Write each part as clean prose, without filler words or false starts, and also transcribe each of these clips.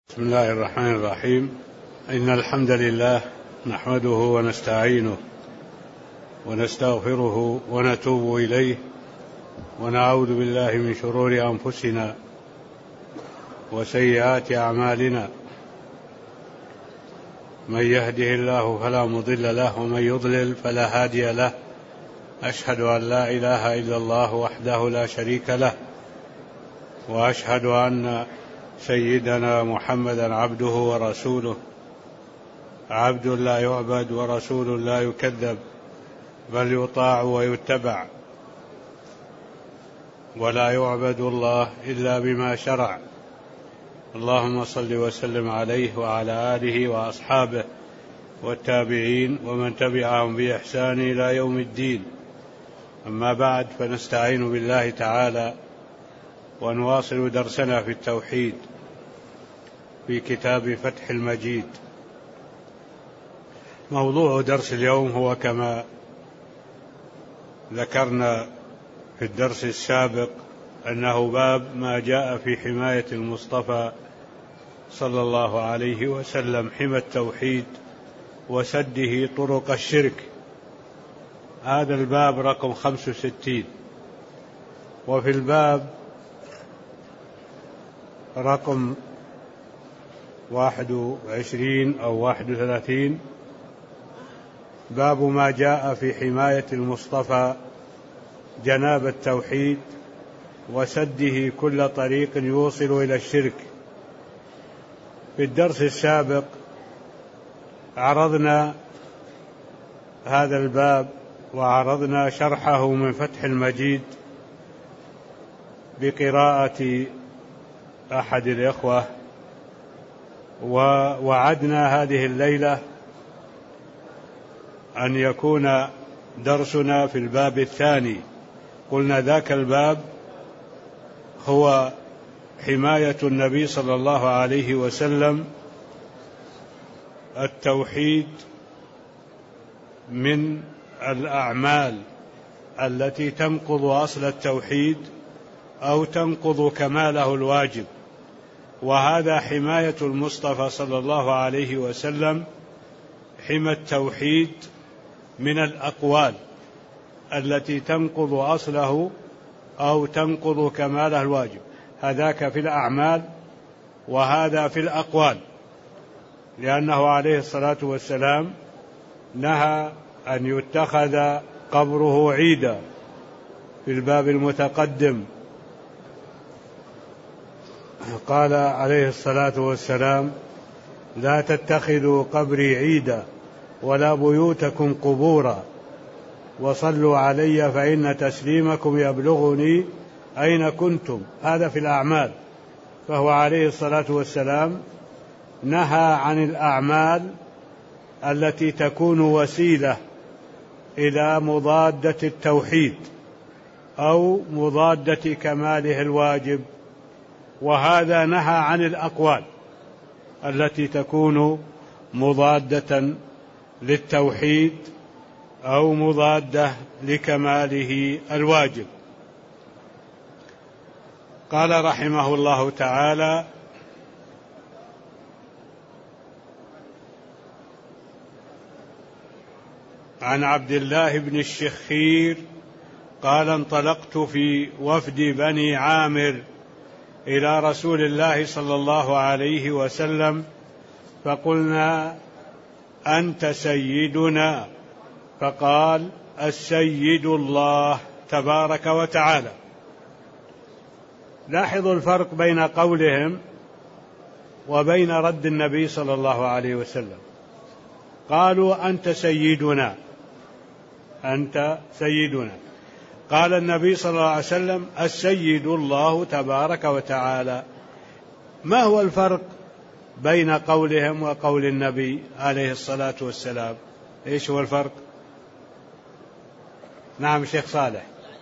بسم الله الرحمن الرحيم. إن الحمد لله نحمده ونستعينه ونستغفره ونتوب إليه ونعوذ بالله من شرور أنفسنا وسيئات أعمالنا، من يهده الله فلا مضل له ومن يضلل فلا هادي له. أشهد أن لا إله إلا الله وحده لا شريك له، وأشهد أن سيدنا محمدا عبده ورسوله، عبد لا يعبد ورسول لا يكذب، بل يطاع ويتبع، ولا يعبد الله إلا بما شرع. اللهم صل وسلم عليه وعلى آله وأصحابه والتابعين ومن تبعهم بإحسان إلى يوم الدين. أما بعد، فنستعين بالله تعالى ونواصل درسنا في التوحيد في كتاب فتح المجيد. موضوع درس اليوم هو كما ذكرنا في الدرس السابق أنه باب ما جاء في حماية المصطفى صلى الله عليه وسلم، حمى التوحيد وسده طرق الشرك. هذا الباب رقم 65. وفي الباب رقم 21 أو 31 باب ما جاء في حماية المصطفى جناب التوحيد وسده كل طريق يوصل إلى الشرك. في الدرس السابق عرضنا هذا الباب وعرضنا شرحه من فتح المجيد بقراءة أحد الإخوة، ووعدنا هذه الليلة أن يكون درسنا في الباب الثاني. قلنا ذاك الباب هو حماية النبي صلى الله عليه وسلم التوحيد من الأعمال التي تنقض أصل التوحيد أو تنقض كماله الواجب. وهذا حماية المصطفى صلى الله عليه وسلم، حمى التوحيد من الأقوال التي تنقض أصله أو تنقض كماله الواجب. هذاك في الأعمال وهذا في الأقوال، لأنه عليه الصلاة والسلام نهى أن يتخذ قبره عيدا في الباب المتقدم. قال عليه الصلاة والسلام: لا تتخذوا قبري عيدا ولا بيوتكم قبورا وصلوا علي فإن تسليمكم يبلغني أين كنتم. هذا في الأعمال. فهو عليه الصلاة والسلام نهى عن الأعمال التي تكون وسيلة إلى مضادة التوحيد أو مضادة كماله الواجب، وهذا نهى عن الأقوال التي تكون مضادة للتوحيد أو مضادة لكماله الواجب. قال رحمه الله تعالى: عن عبد الله بن الشخير قال: انطلقت في وفد بني عامر إلى رسول الله صلى الله عليه وسلم فقلنا: أنت سيدنا. فقال: السيد الله تبارك وتعالى. لاحظوا الفرق بين قولهم وبين رد النبي صلى الله عليه وسلم. قالوا: أنت سيدنا، أنت سيدنا. قال النبي صلى الله عليه وسلم: السيد الله تبارك وتعالى. ما هو الفرق بين قولهم وقول النبي عليه الصلاة والسلام؟ إيش هو الفرق؟ نعم شيخ صالح.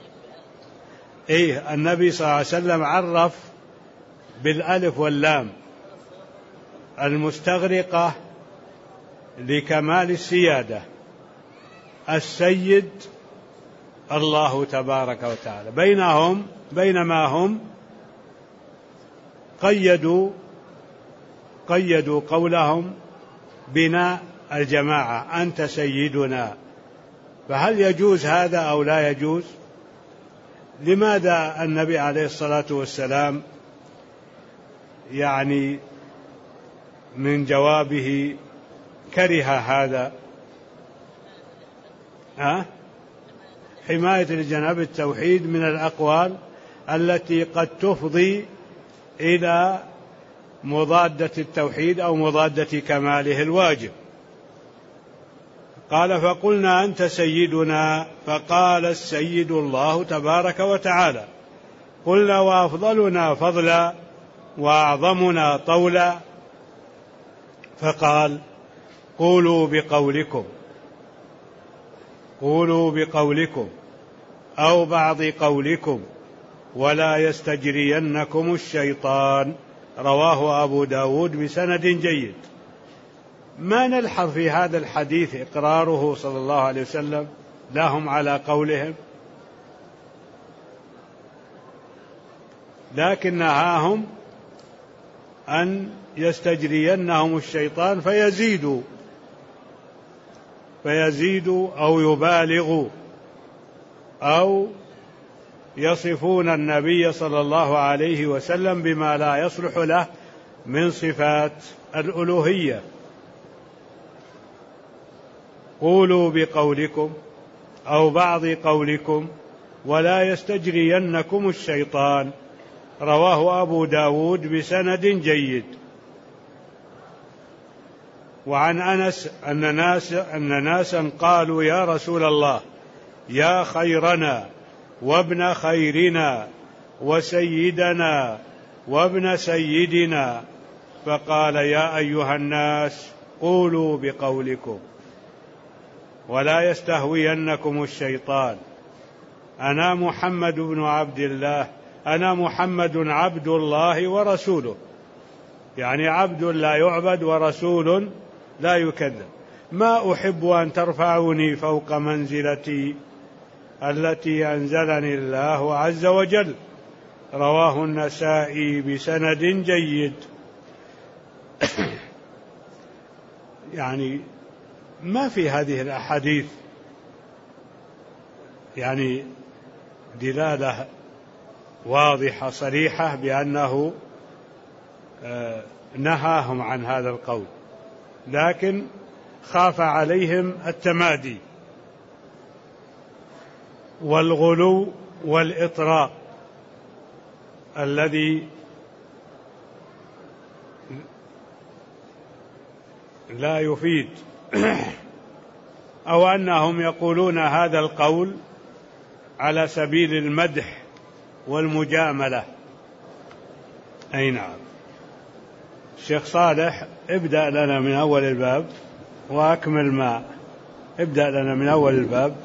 النبي صلى الله عليه وسلم عرف بالألف واللام المستغرقة لكمال السيادة. السيد الله تبارك وتعالى. بينما هم قيدوا قيدوا قولهم بناء الجماعة أنت سيدنا، فهل يجوز هذا أو لا يجوز؟ لماذا النبي عليه الصلاة والسلام يعني من جوابه كره هذا؟ حماية لجناب التوحيد من الأقوال التي قد تفضي إلى مضادة التوحيد أو مضادة كماله الواجب. قال فقلنا أنت سيدنا، فقال السيد الله تبارك وتعالى. قلنا وأفضلنا فضلا وأعظمنا طولا، فقال قولوا بقولكم أو بعض قولكم ولا يستجرينكم الشيطان. رواه أبو داود بسند جيد. ما نلحظ في هذا الحديث إقراره صلى الله عليه وسلم لهم على قولهم، لكن نهاهم أن يستجرينهم الشيطان فيزيدوا أو يبالغوا أو يصفون النبي صلى الله عليه وسلم بما لا يصلح له من صفات الألوهية. قولوا بقولكم أو بعض قولكم ولا يستجرينكم الشيطان. رواه أبو داود بسند جيد. وعن أنس أن ناسا قالوا يا رسول الله يا خيرنا وابن خيرنا وسيدنا وابن سيدنا، فقال يا أيها الناس قولوا بقولكم ولا يستهوينكم الشيطان. أنا محمد بن عبد الله، أنا محمد عبد الله ورسوله، يعني عبد لا يعبد ورسول لا يكذب. ما أحب أن ترفعوني فوق منزلتي التي أنزلني الله عز وجل. رواه النسائي بسند جيد. يعني ما في هذه الأحاديث يعني دلالة واضحة صريحة بأنه نهاهم عن هذا القول، لكن خاف عليهم التمادي والغلو والإطراء الذي لا يفيد، أو أنهم يقولون هذا القول على سبيل المدح والمجاملة. أي نعم. الشيخ صالح ابدأ لنا من أول الباب وأكمل ما ابدأ لنا من أول الباب.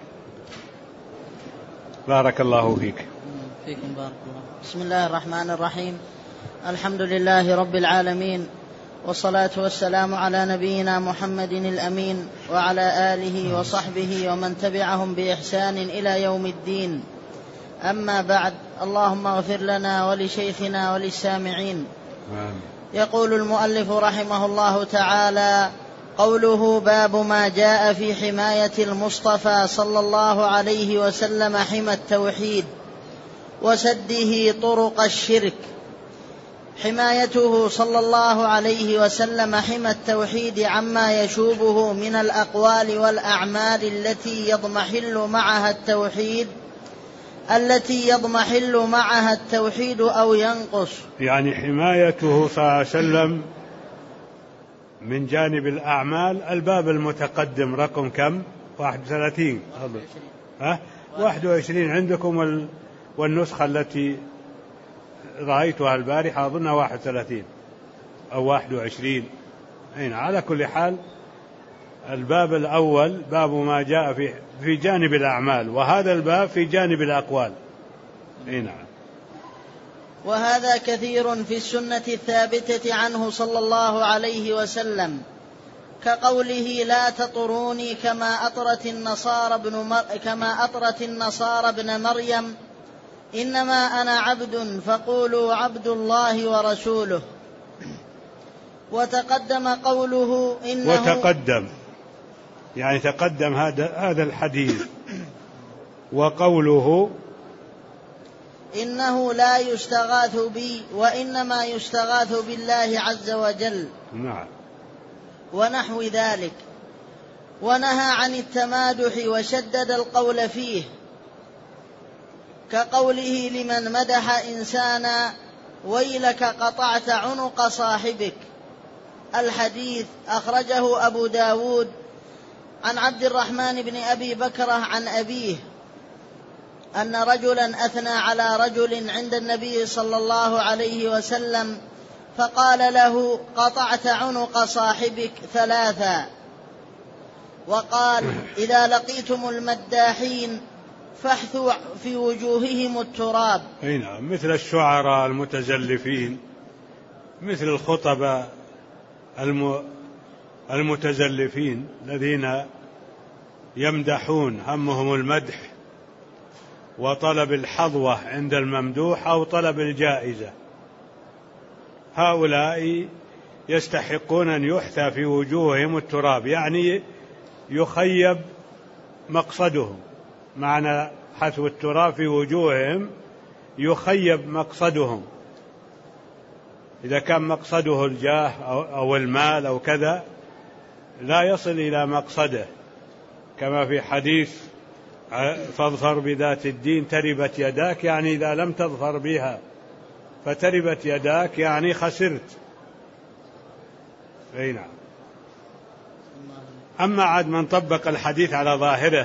بارك الله فيك. فيكم بارك الله. بسم الله الرحمن الرحيم. الحمد لله رب العالمين، والصلاة والسلام على نبينا محمد الأمين وعلى آله وصحبه ومن تبعهم بإحسان إلى يوم الدين. أما بعد، اللهم اغفر لنا ولشيخنا وللسامعين. يقول المؤلف رحمه الله تعالى: قوله باب ما جاء في حماية المصطفى صلى الله عليه وسلم حمى التوحيد وسده طرق الشرك. حمايته صلى الله عليه وسلم حمى التوحيد عما يشوبه من الأقوال والأعمال التي يضمحل معها التوحيد أو ينقص. يعني حمايته صلى الله عليه وسلم من جانب الأعمال. الباب المتقدم رقم كم؟ 31. 21 عندكم، والنسخة التي رأيتها البارحة أظن 31 أو 21. على كل حال الباب الأول باب ما جاء في جانب الأعمال، وهذا الباب في جانب الأقوال. نعم. وهذا كثير في السنة الثابتة عنه صلى الله عليه وسلم، كقوله لا تطروني كما أطرت النصارى ابن مريم، إنما أنا عبد فقولوا عبد الله ورسوله. وتقدم قوله إنه وتقدم يعني تقدم هذا الحديث، وقوله إنه لا يستغاث بي وإنما يستغاث بالله عز وجل. نعم. ونحو ذلك. ونهى عن التمادح وشدد القول فيه، كقوله لمن مدح إنسانا ويلك قطعت عنق صاحبك. الحديث أخرجه أبو داود عن عبد الرحمن بن أبي بكرة عن أبيه أن رجلا أثنى على رجل عند النبي صلى الله عليه وسلم فقال له قطعت عنق صاحبك 3. وقال إذا لقيتم المداحين فاحثوا في وجوههم التراب. هنا مثل الشعراء المتزلفين، مثل الخطبة المتزلفين الذين يمدحون همهم المدح وطلب الحظوة عند الممدوح أو طلب الجائزة، هؤلاء يستحقون أن يحثى في وجوههم التراب، يعني يخيب مقصدهم. معنى حثو التراب في وجوههم يخيب مقصدهم. إذا كان مقصده الجاه أو المال أو كذا لا يصل إلى مقصده، كما في حديث فاظفر بذات الدين تربت يداك، يعني إذا لم تظفر بها فتربت يداك يعني خسرت. أي نعم. أما عاد من طبق الحديث على ظاهره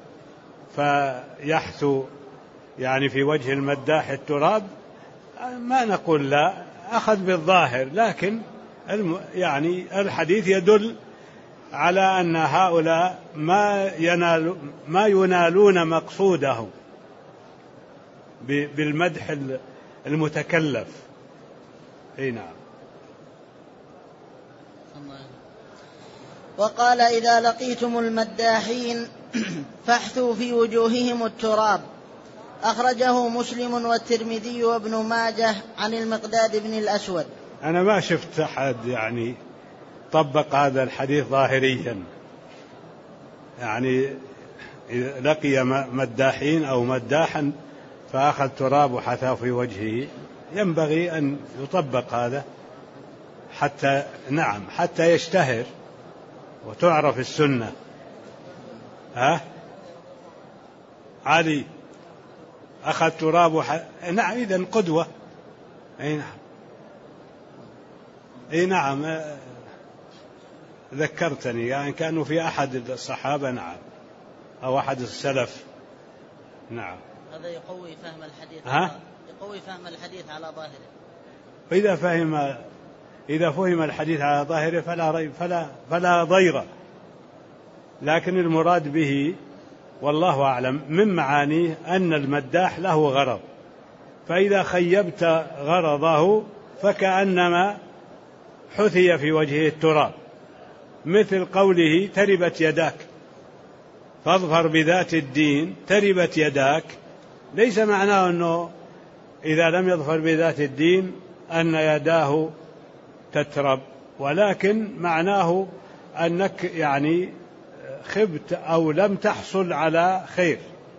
فيحثو يعني في وجه المداح التراب، ما نقول لا، أخذ بالظاهر، لكن يعني الحديث يدل على أن هؤلاء ما ينالون مقصودهم بالمدح المتكلف. اي نعم. وقال إذا لقيتم المداحين فاحثوا في وجوههم التراب. أخرجه مسلم والترمذي وابن ماجه عن المقداد بن الأسود. أنا ما شفت أحد يعني طبق هذا الحديث ظاهريا، يعني لقي مداحين أو مداحا فأخذ تراب وحثاه في وجهه، ينبغي أن يطبق هذا حتى نعم حتى يشتهر وتعرف السنة. علي أخذ تراب نعم، إذن قدوة. أي نعم. أي نعم، ذكرتني يعني كانوا في أحد الصحابة نعم أو أحد السلف. نعم. هذا يقوي فهم الحديث. يقوي فهم الحديث على ظاهره. إذا فهم الحديث على ظاهره فلا ريب فلا ضير، لكن المراد به والله أعلم من معانيه أن المداح له غرض، فإذا خيبت غرضه فكأنما حثي في وجهه التراب، مثل قوله تربت يداك فاظفر بذات الدين تربت يداك. ليس معناه أنه إذا لم يظفر بذات الدين أن يداه تترب، ولكن معناه أنك يعني خبت أو لم تحصل على خير.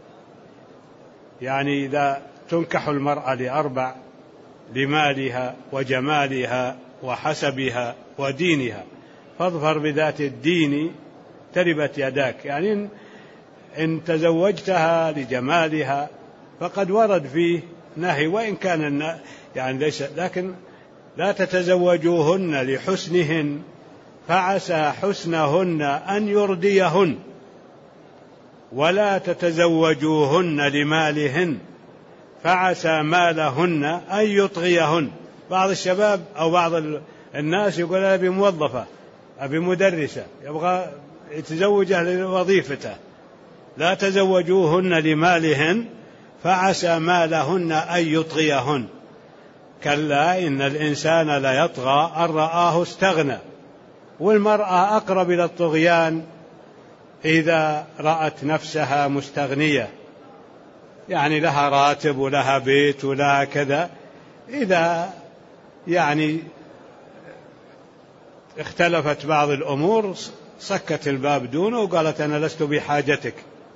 يعني إذا تنكح المرأة ل4: لمالها وجمالها وحسبها ودينها، فاظفر بذات الدين تربت يداك، يعني إن تزوجتها لجمالها فقد ورد فيه نهي، وإن كان يعني ليس، لكن لا تتزوجوهن لحسنهن فعسى حسنهن أن يرديهن، ولا تتزوجوهن لمالهن فعسى مالهن أن يطغيهن. بعض الشباب أو بعض الناس يقول أبي موظفة أبي مدرسة، يبغى يتزوجها لوظيفته. لا تزوجوهن لمالهن فعسى مالهن أن يطغيهن. كلا إن الإنسان ليطغى أن رآه استغنى. والمرأة أقرب إلى الطغيان إذا رأت نفسها مستغنية، يعني لها راتب ولها بيت ولها كذا، إذا يعني اختلفت بعض الأمور سكت الباب دونه وقالت أنا لست بحاجتك،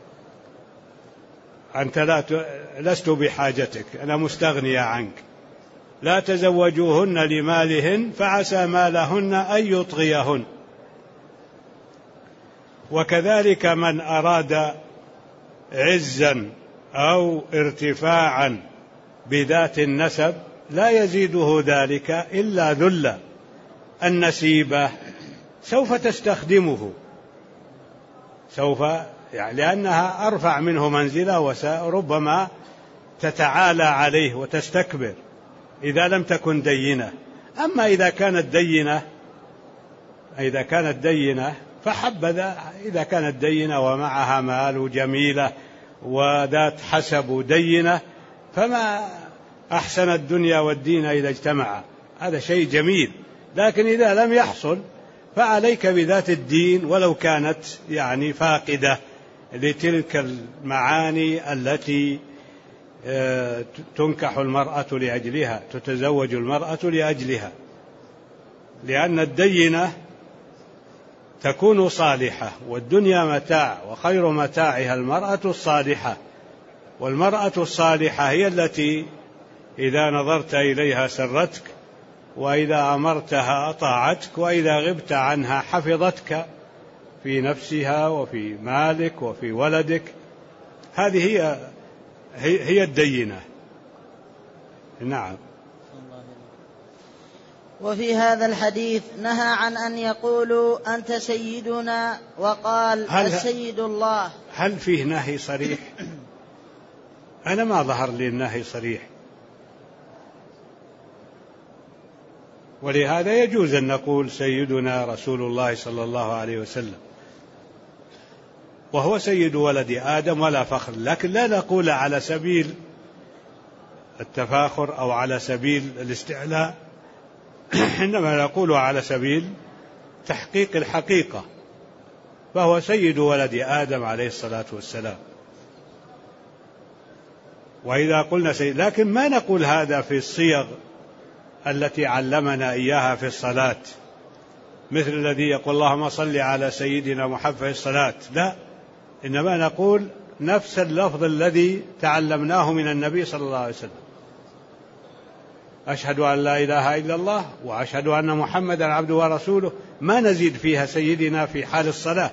أنت لست بحاجتك، أنا مستغنية عنك، لا تزوجوهن لمالهن فعسى مالهن أن يطغيهن. وكذلك من أراد عزا أو ارتفاعا بذات النسب لا يزيده ذلك إلا ذلا. النسيبة سوف تستخدمه، سوف لأنها أرفع منه منزلة وربما تتعالى عليه وتستكبر إذا لم تكن دينة. أما إذا كانت دينة فحبذا، إذا كانت دينة ومعها مال وجميلة وذات حسب ودينة فما أحسن الدنيا والدين إذا اجتمعا، هذا شيء جميل. لكن إذا لم يحصل فعليك بذات الدين ولو كانت فاقدة لتلك المعاني التي تنكح المرأة لأجلها، تتزوج المرأة لأجلها، لأن الدينة تكون صالحة، والدنيا متاع وخير متاعها المرأة الصالحة. والمرأة الصالحة هي التي إذا نظرت إليها سرتك، وإذا أمرتها أطاعتك، وإذا غبت عنها حفظتك في نفسها وفي مالك وفي ولدك. هذه هي الدينة. نعم. وفي هذا الحديث نهى عن أن يقولوا أنت سيدنا وقال السيد الله. هل فيه نهي صريح؟ أنا ما ظهر لي النهي صريح، ولهذا يجوز أن نقول سيدنا رسول الله صلى الله عليه وسلم، وهو سيد ولد آدم ولا فخر، لكن لا نقول على سبيل التفاخر أو على سبيل الاستعلاء، إنما نقول على سبيل تحقيق الحقيقة، فهو سيد ولد آدم عليه الصلاة والسلام. وإذا قلنا سيد، لكن ما نقول هذا في الصيغ التي علمنا إياها في الصلاة، مثل الذي يقول اللهم صل على سيدنا محمد في الصلاة، لا، إنما نقول نفس اللفظ الذي تعلمناه من النبي صلى الله عليه وسلم: أشهد أن لا إله إلا الله وأشهد أن محمدا عبده ورسوله، ما نزيد فيها سيدنا في حال الصلاة.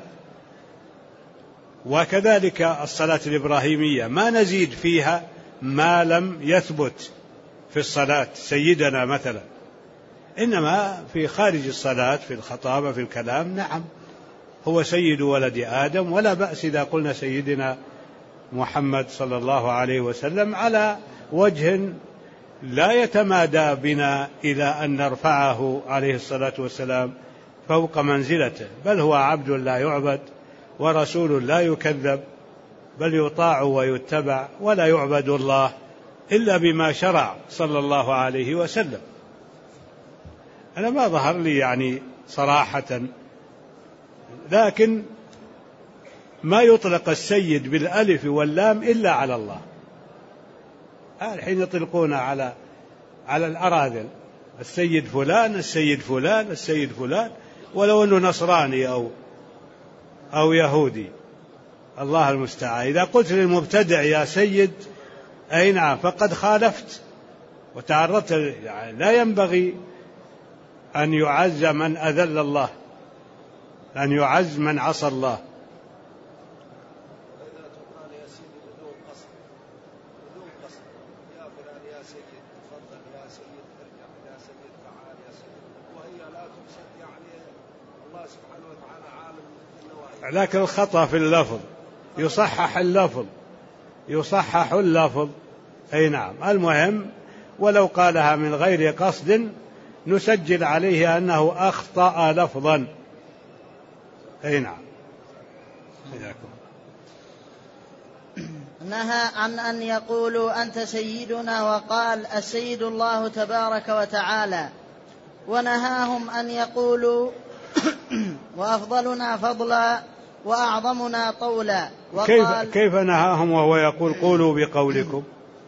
وكذلك الصلاة الإبراهيمية ما نزيد فيها ما لم يثبت في الصلاة سيدنا مثلا، إنما في خارج الصلاة في الخطابة في الكلام نعم هو سيد ولد آدم، ولا بأس إذا قلنا سيدنا محمد صلى الله عليه وسلم على وجه لا يتمادى بنا إلى أن نرفعه عليه الصلاة والسلام فوق منزلته، بل هو عبد لا يعبد ورسول لا يكذب، بل يطاع ويتبع، ولا يعبد الله إلا بما شرع صلى الله عليه وسلم. أنا ما ظهر لي صراحة، لكن ما يطلق السيد بالألف واللام إلا على الله. الحين يطلقون على الأراذل السيد فلان السيد فلان السيد فلان، ولو أنه نصراني أو يهودي، الله المستعان. إذا قلت للمبتدع يا سيد أي نعم فقد خالفت وتعرضت، لا ينبغي أن يعز من أذل الله، أن يعز من عصى الله. لكن الخطأ في اللفظ، يصحح اللفظ أي نعم. المهم ولو قالها من غير قصد نسجل عليه أنه أخطأ لفظا أي نعم. نهى عن أن يقولوا أنت سيدنا وقال السيد الله تبارك وتعالى، ونهاهم أن يقولوا وأفضلنا فضلا وأعظمنا طولا. كيف نهاهم وهو يقول قولوا بقولكم؟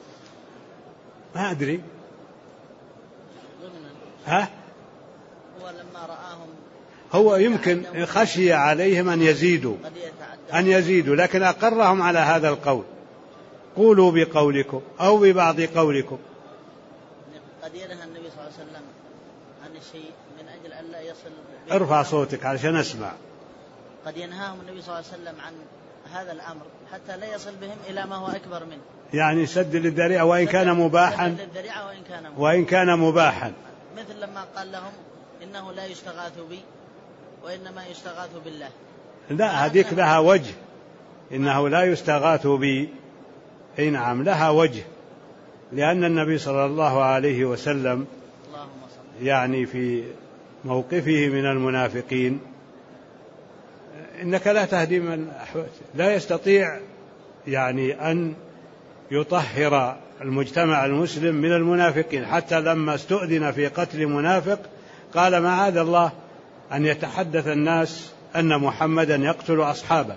ما أدري. هو لما رآهم هو يمكن خشي عليهم أن يزيدوا لكن أقرهم على هذا القول، قولوا بقولكم أو ببعض قولكم. قد ينهى النبي صلى الله عليه وسلم عن الشيء من أجل أن لا يصل ارفع صوتك علشان أسمع. قد ينهاهم النبي صلى الله عليه وسلم عن هذا الأمر حتى لا يصل بهم إلى ما هو أكبر منه، يعني سد للذريعة وإن كان مباحا، وإن كان مباحا، مثل لما قال لهم إنه لا يستغاث بي وإنما يستغاث بالله. لا هذيك لها وجه، إنه لا يستغاث بي، أي نعم لها وجه، لأن النبي صلى الله عليه وسلم يعني في موقفه من المنافقين إنك لا تهدي من أحببت، لا يستطيع يعني أن يطهر المجتمع المسلم من المنافقين، حتى لما استؤذن في قتل منافق قال معاذ الله أن يتحدث الناس أن محمدا يقتل أصحابه،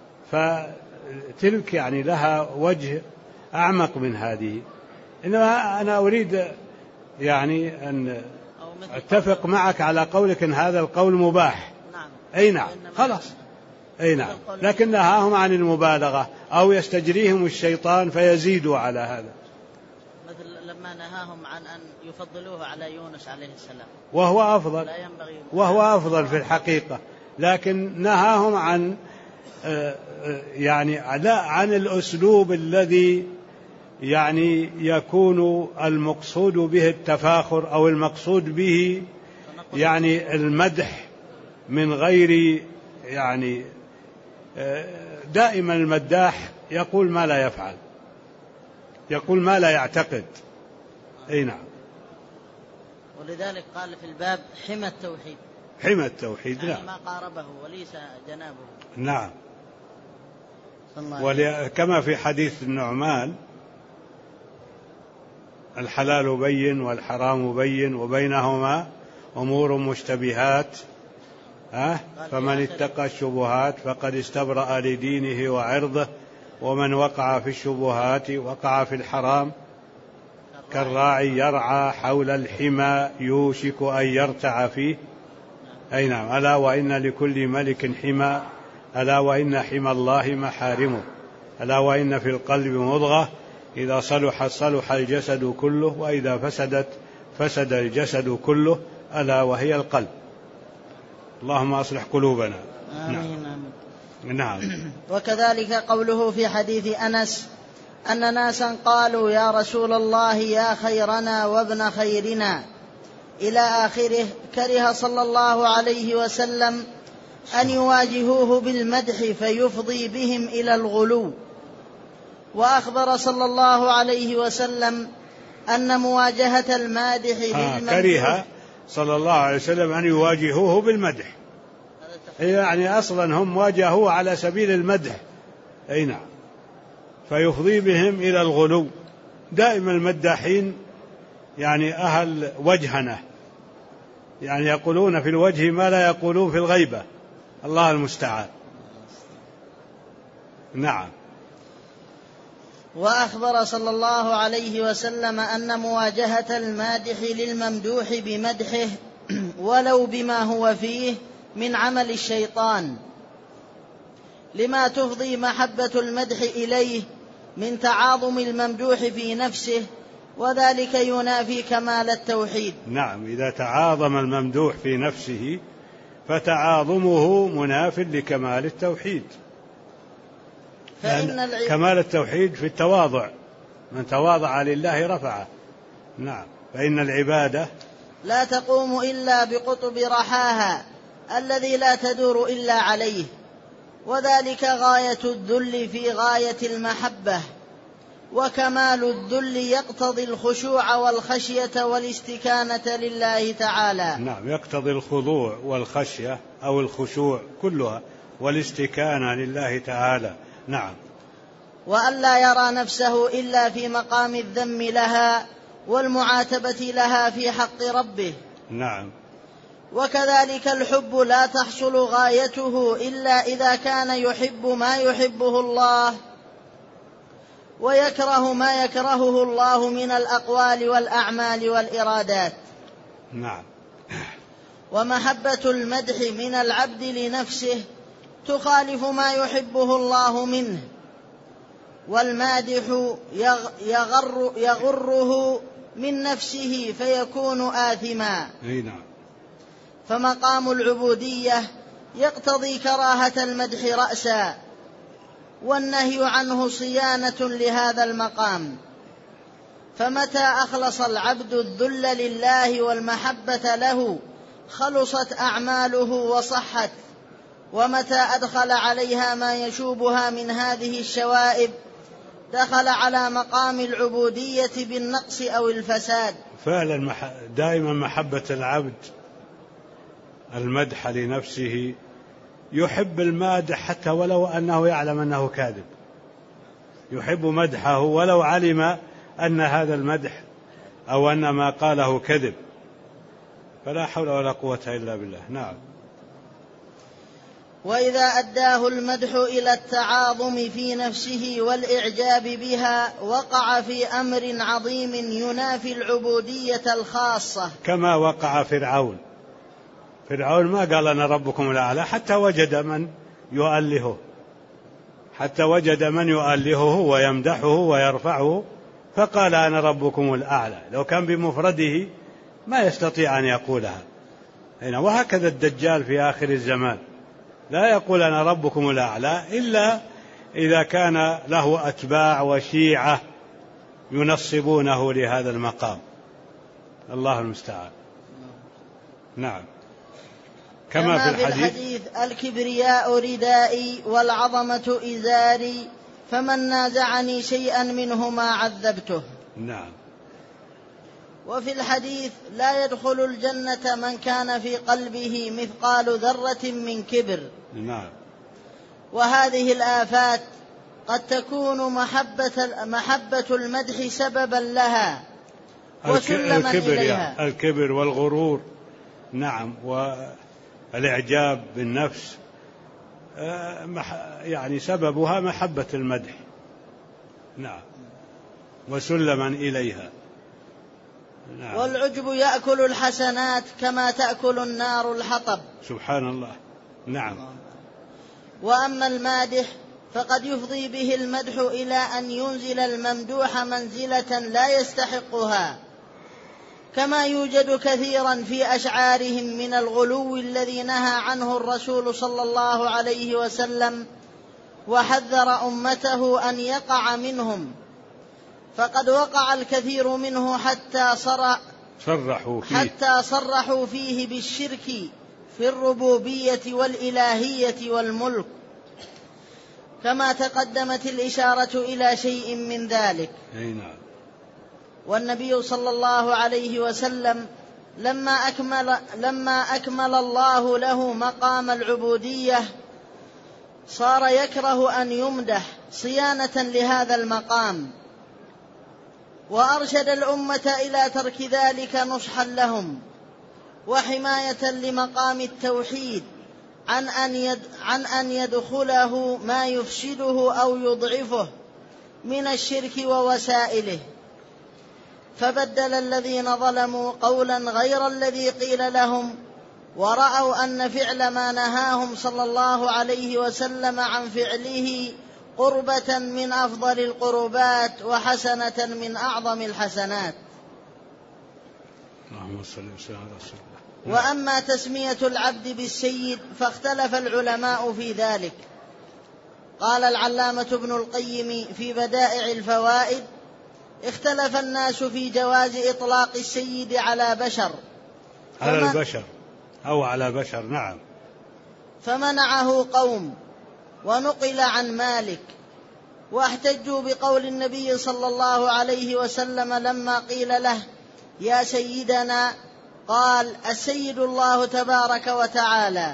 فتلك يعني لها وجه أعمق من هذه. إنما أنا أريد يعني أن أتفق معك على قولك إن هذا القول مباح. أي نعم خلاص، أي نعم، لكن نهاهم عن المبالغة أو يستجريهم الشيطان فيزيدوا على هذا، مثل لما نهاهم عن أن يفضلوه على يونس عليه السلام وهو أفضل في الحقيقة، لكن نهاهم عن يعني لا عن الأسلوب الذي يعني يكون المقصود به التفاخر أو المقصود به يعني المدح من غير يعني دائما المداح يقول ما لا يفعل، يقول ما لا يعتقد. أي نعم. ولذلك قال في الباب حمى التوحيد، حمى التوحيد يعني ما قاربه وليس جنابه. نعم. كما في حديث النعمان الحلال بين والحرام بين وبينهما أمور مشتبهات فمن اتقى الشبهات فقد استبرأ لدينه وعرضه ومن وقع في الشبهات وقع في الحرام كالراعي يرعى حول الحمى يوشك أن يرتع فيه. أي نعم. ألا وإن لكل ملك حمى، ألا وإن حمى الله محارمه، ألا وإن في القلب مضغة إذا صلحت صلح الجسد كله وإذا فسدت فسد الجسد كله ألا وهي القلب. اللهم أصلح قلوبنا. آمين. نعم. وكذلك قوله في حديث أنس أن ناسا قالوا يا رسول الله يا خيرنا وابن خيرنا إلى آخره، كره صلى الله عليه وسلم أن يواجهوه بالمدح فيفضي بهم إلى الغلو. وأخبر صلى الله عليه وسلم أن مواجهة المادح كره صلى الله عليه وسلم أن يواجهوه بالمدح، يعني أصلا هم واجهوه على سبيل المدح. أي نعم. فيفضي بهم إلى الغلو. دائما المداحين يعني أهل وجهنة، يعني يقولون في الوجه ما لا يقولون في الغيبة، الله المستعان. نعم. وأخبر صلى الله عليه وسلم أن مواجهة المادح للممدوح بمدحه ولو بما هو فيه من عمل الشيطان، لما تفضي محبة المدح إليه من تعاظم الممدوح في نفسه، وذلك ينافي كمال التوحيد. نعم. إذا تعاظم الممدوح في نفسه فتعاظمه مناف لكمال التوحيد. كمال التوحيد في التواضع، من تواضع لله رفعه. نعم. فإن العبادة لا تقوم إلا بقطب رحاها الذي لا تدور إلا عليه، وذلك غاية الذل في غاية المحبة، وكمال الذل يقتضي الخشوع والخشية والاستكانة لله تعالى. نعم. يقتضي الخضوع والخشية أو الخشوع كلها والاستكانة لله تعالى. نعم. وأن لا يرى نفسه إلا في مقام الذم لها والمعاتبة لها في حق ربه. نعم. وكذلك الحب لا تحصل غايته إلا إذا كان يحب ما يحبه الله ويكره ما يكرهه الله من الأقوال والأعمال والإرادات. نعم. ومحبة المدح من العبد لنفسه تخالف ما يحبه الله منه، والمادح يغره من نفسه فيكون آثما. فمقام العبودية يقتضي كراهة المدح رأسا، والنهي عنه صيانة لهذا المقام. فمتى أخلص العبد الذل لله والمحبة له خلصت أعماله وصحت، ومتى أدخل عليها ما يشوبها من هذه الشوائب دخل على مقام العبودية بالنقص أو الفساد. فعلا دائما محبة العبد المدح لنفسه، يحب المادح حتى ولو أنه يعلم أنه كاذب، يحب مدحه ولو علم أن هذا المدح أو أن ما قاله كذب، فلا حول ولا قوة إلا بالله. نعم. وإذا أداه المدح إلى التعاظم في نفسه والإعجاب بها وقع في أمر عظيم ينافي العبودية الخاصة، كما وقع فرعون ما قال أنا ربكم الأعلى حتى وجد من يؤلهه ويمدحه ويرفعه، فقال أنا ربكم الأعلى. لو كان بمفرده ما يستطيع أن يقولها. وهكذا الدجال في آخر الزمان لا يقول أنا ربكم الأعلى إلا إذا كان له أتباع وشيعة ينصبونه لهذا المقام. الله المستعان. نعم. كما في الحديث الكبرياء ردائي والعظمة إزاري، فمن نازعني شيئا منهما عذبته. نعم. وفي الحديث لا يدخل الجنة من كان في قلبه مثقال ذرة من كبر. نعم. وهذه الآفات قد تكون محبة المدح سببا لها وسلما إليها. الكبر والغرور. نعم. والإعجاب بالنفس سببها محبة المدح. نعم. وسلما إليها. نعم. والعجب يأكل الحسنات كما تأكل النار الحطب. سبحان الله. نعم. وأما المادح فقد يفضي به المدح إلى أن ينزل الممدوح منزلة لا يستحقها، كما يوجد كثيرا في أشعارهم من الغلو الذي نهى عنه الرسول صلى الله عليه وسلم وحذر أمته أن يقع منهم، فقد وقع الكثير منه حتى صرحوا فيه بالشرك في الربوبية والإلهية والملك، كما تقدمت الإشارة إلى شيء من ذلك. نعم. والنبي صلى الله عليه وسلم لما أكمل الله له مقام العبودية صار يكره أن يمدح صيانة لهذا المقام، وأرشد الأمة إلى ترك ذلك نصحا لهم وحماية لمقام التوحيد عن أن يدخله ما يفسده أو يضعفه من الشرك ووسائله. فبدل الذين ظلموا قولا غير الذي قيل لهم، ورأوا أن فعل ما نهاهم صلى الله عليه وسلم عن فعله قربة من أفضل القربات وحسنة من أعظم الحسنات. اللهم صل وسلم على رسول الله. وأما تسمية العبد بالسيد فاختلف العلماء في ذلك. قال العلامة ابن القيم في بدائع الفوائد: اختلف الناس في جواز إطلاق السيد على بشر، على البشر أو على بشر. نعم. فمنعه قوم ونقل عن مالك، واحتجوا بقول النبي صلى الله عليه وسلم لما قيل له يا سيدنا قال السيد الله تبارك وتعالى.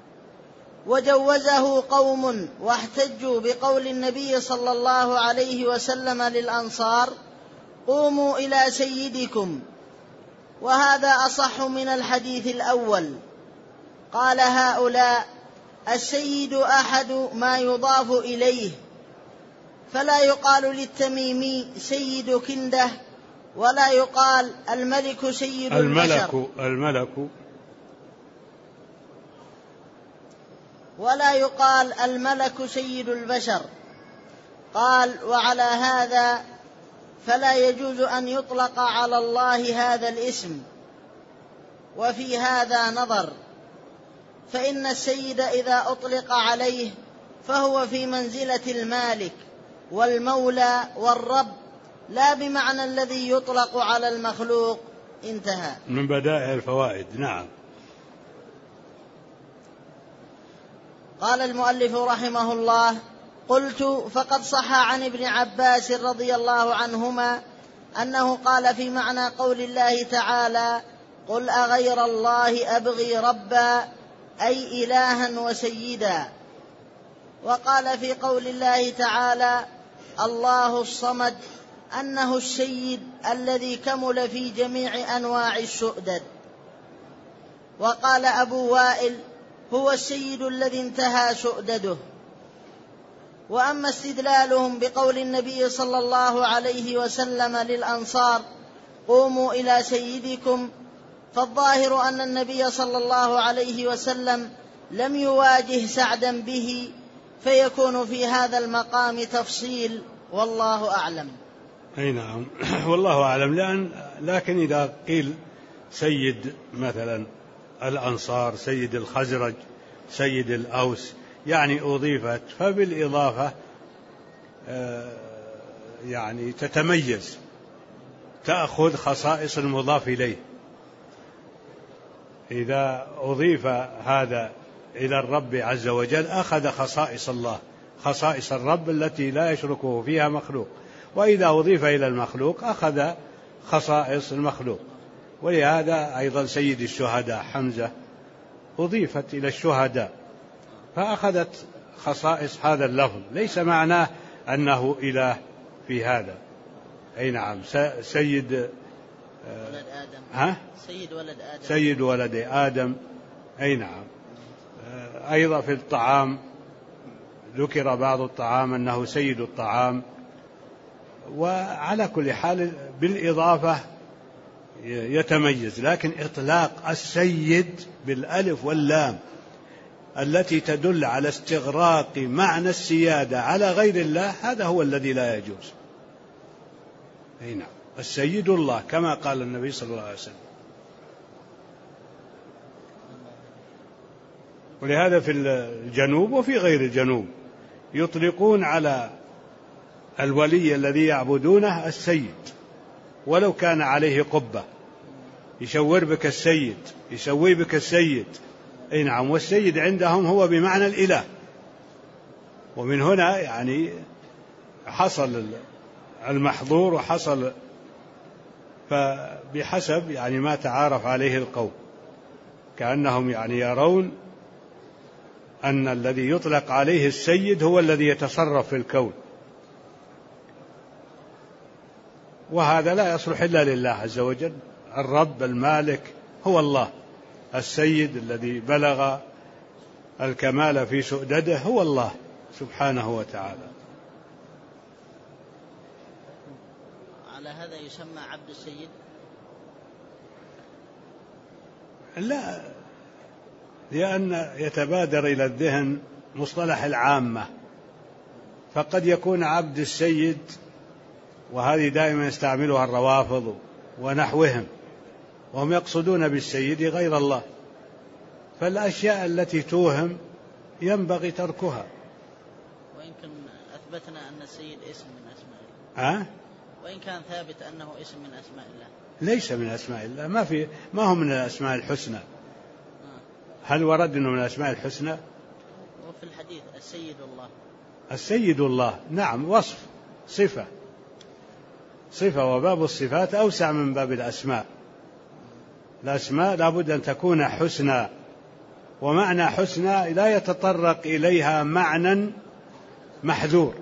وجوزه قوم واحتجوا بقول النبي صلى الله عليه وسلم للأنصار قوموا إلى سيدكم، وهذا أصح من الحديث الأول. قال هؤلاء السيد أحد ما يضاف إليه، فلا يقال للتميمي سيد كنده، ولا يقال الملك سيد البشر. ولا يقال الملك سيد البشر. قال: وعلى هذا فلا يجوز أن يطلق على الله هذا الاسم. وفي هذا نظر، فإن السيد إذا أطلق عليه فهو في منزلة المالك والمولى والرب، لا بمعنى الذي يطلق على المخلوق. انتهى. من بدائع الفوائد. نعم. قال المؤلف رحمه الله: قلت: فقد صح عن ابن عباس رضي الله عنهما أنه قال في معنى قول الله تعالى: قل أغير الله أبغي ربا، أي إلها وسيدا. وقال في قول الله تعالى: الله الصمد، أنه السيد الذي كمل في جميع أنواع السؤدد. وقال أبو وائل: هو السيد الذي انتهى سؤدده. وأما استدلالهم بقول النبي صلى الله عليه وسلم للأنصار: قوموا إلى سيدكم، فالظاهر أن النبي صلى الله عليه وسلم لم يواجه سعدا به، فيكون في هذا المقام تفصيل، والله أعلم. أي نعم. والله أعلم. لكن إذا قيل سيد مثلا الأنصار، سيد الخزرج، سيد الأوس، يعني أضيفت، فبالإضافة يعني تتميز، تأخذ خصائص المضاف إليه. إذا أضيف هذا إلى الرب عز وجل أخذ خصائص الله، خصائص الرب التي لا يشركه فيها مخلوق. وإذا أضيف إلى المخلوق أخذ خصائص المخلوق. ولهذا أيضا سيد الشهداء حمزة أضيفت إلى الشهداء فأخذت خصائص هذا اللفظ، ليس معناه أنه إله في هذا. أي نعم. سيد ولد آدم. سيد ولد آدم. سيد ولد آدم. أي نعم. أيضا في الطعام ذكر بعض الطعام أنه سيد الطعام. وعلى كل حال بالإضافة يتميز. لكن إطلاق السيد بالألف واللام التي تدل على استغراق معنى السيادة على غير الله، هذا هو الذي لا يجوز. أي نعم. السيد الله كما قال النبي صلى الله عليه وسلم. ولهذا في الجنوب وفي غير الجنوب يطلقون على الولي الذي يعبدونه السيد، ولو كان عليه قبة، يشور بك السيد، يسوي بك السيد. أي نعم. والسيد عندهم هو بمعنى الإله. ومن هنا يعني حصل المحظور وحصل، فبحسب يعني ما تعارف عليه القوم، كأنهم يعني يرون أن الذي يطلق عليه السيد هو الذي يتصرف في الكون، وهذا لا يصلح إلا لله عز وجل. الرب المالك هو الله، السيد الذي بلغ الكمال في سؤدده هو الله سبحانه وتعالى. على هذا يسمى عبد السيد؟ لا، لأن يتبادر إلى الذهن مصطلح العامة، فقد يكون عبد السيد، وهذه دائما يستعملها الروافض ونحوهم، وهم يقصدون بالسيد غير الله. فالأشياء التي توهم ينبغي تركها. وإن كان أثبتنا أن السيد اسم من أسماء الله. وإن كان ثابت أنه اسم من أسماء الله. ليس من أسماء الله، ما هو من الأسماء الحسنى. هل ورد أنه من الأسماء الحسنى؟ وفي الحديث السيد الله. السيد الله نعم، وصف، صفة، وباب الصفات أوسع من باب الأسماء. الأسماء لابد أن تكون حسنى، ومعنى حسنى لا يتطرق إليها معنى محذور.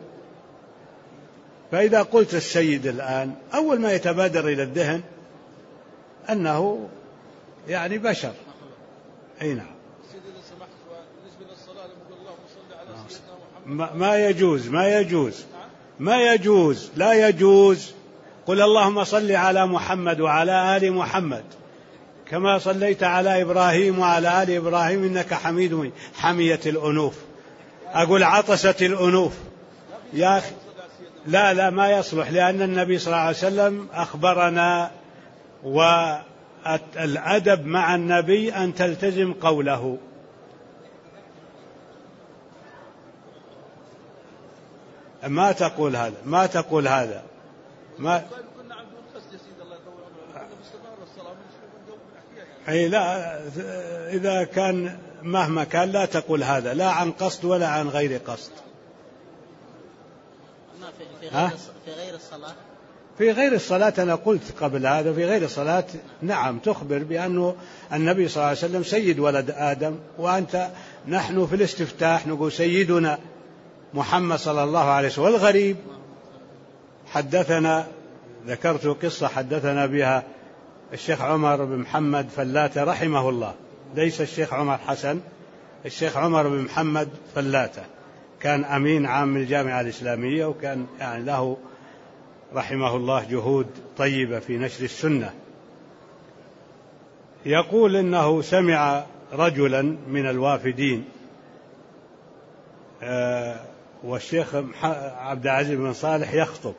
فإذا قلت السيد الآن أول ما يتبادر إلى الذهن أنه يعني بشر. أي نعم. ما يجوز لا يجوز. قل اللهم صل على محمد وعلى آل محمد كما صليت على إبراهيم وعلى آل إبراهيم إنك حميد مجيد. حمية الأنوف، أقول عطست الأنوف يا أخي. لا ما يصلح، لأن النبي صلى الله عليه وسلم أخبرنا، والأدب مع النبي أن تلتزم قوله. ما تقول هذا، ما تقول هذا، ما أي لا، إذا كان مهما كان لا تقول هذا، لا عن قصد ولا عن غير قصد. في غير الصلاة، في غير الصلاة أنا قلت قبل هذا، في غير الصلاة نعم تخبر بأنه النبي صلى الله عليه وسلم سيد ولد آدم، نحن في الاستفتاح نقول سيدنا محمد صلى الله عليه وسلم. والغريب حدثنا، ذكرت قصة حدثنا بها الشيخ عمر بن محمد فلاتة رحمه الله، ليس الشيخ عمر حسن، الشيخ عمر بن محمد فلاتة كان أمين عام الجامعة الإسلامية، وكان يعني له رحمه الله جهود طيبة في نشر السنة. يقول إنه سمع رجلا من الوافدين والشيخ عبد العزيز بن صالح يخطب،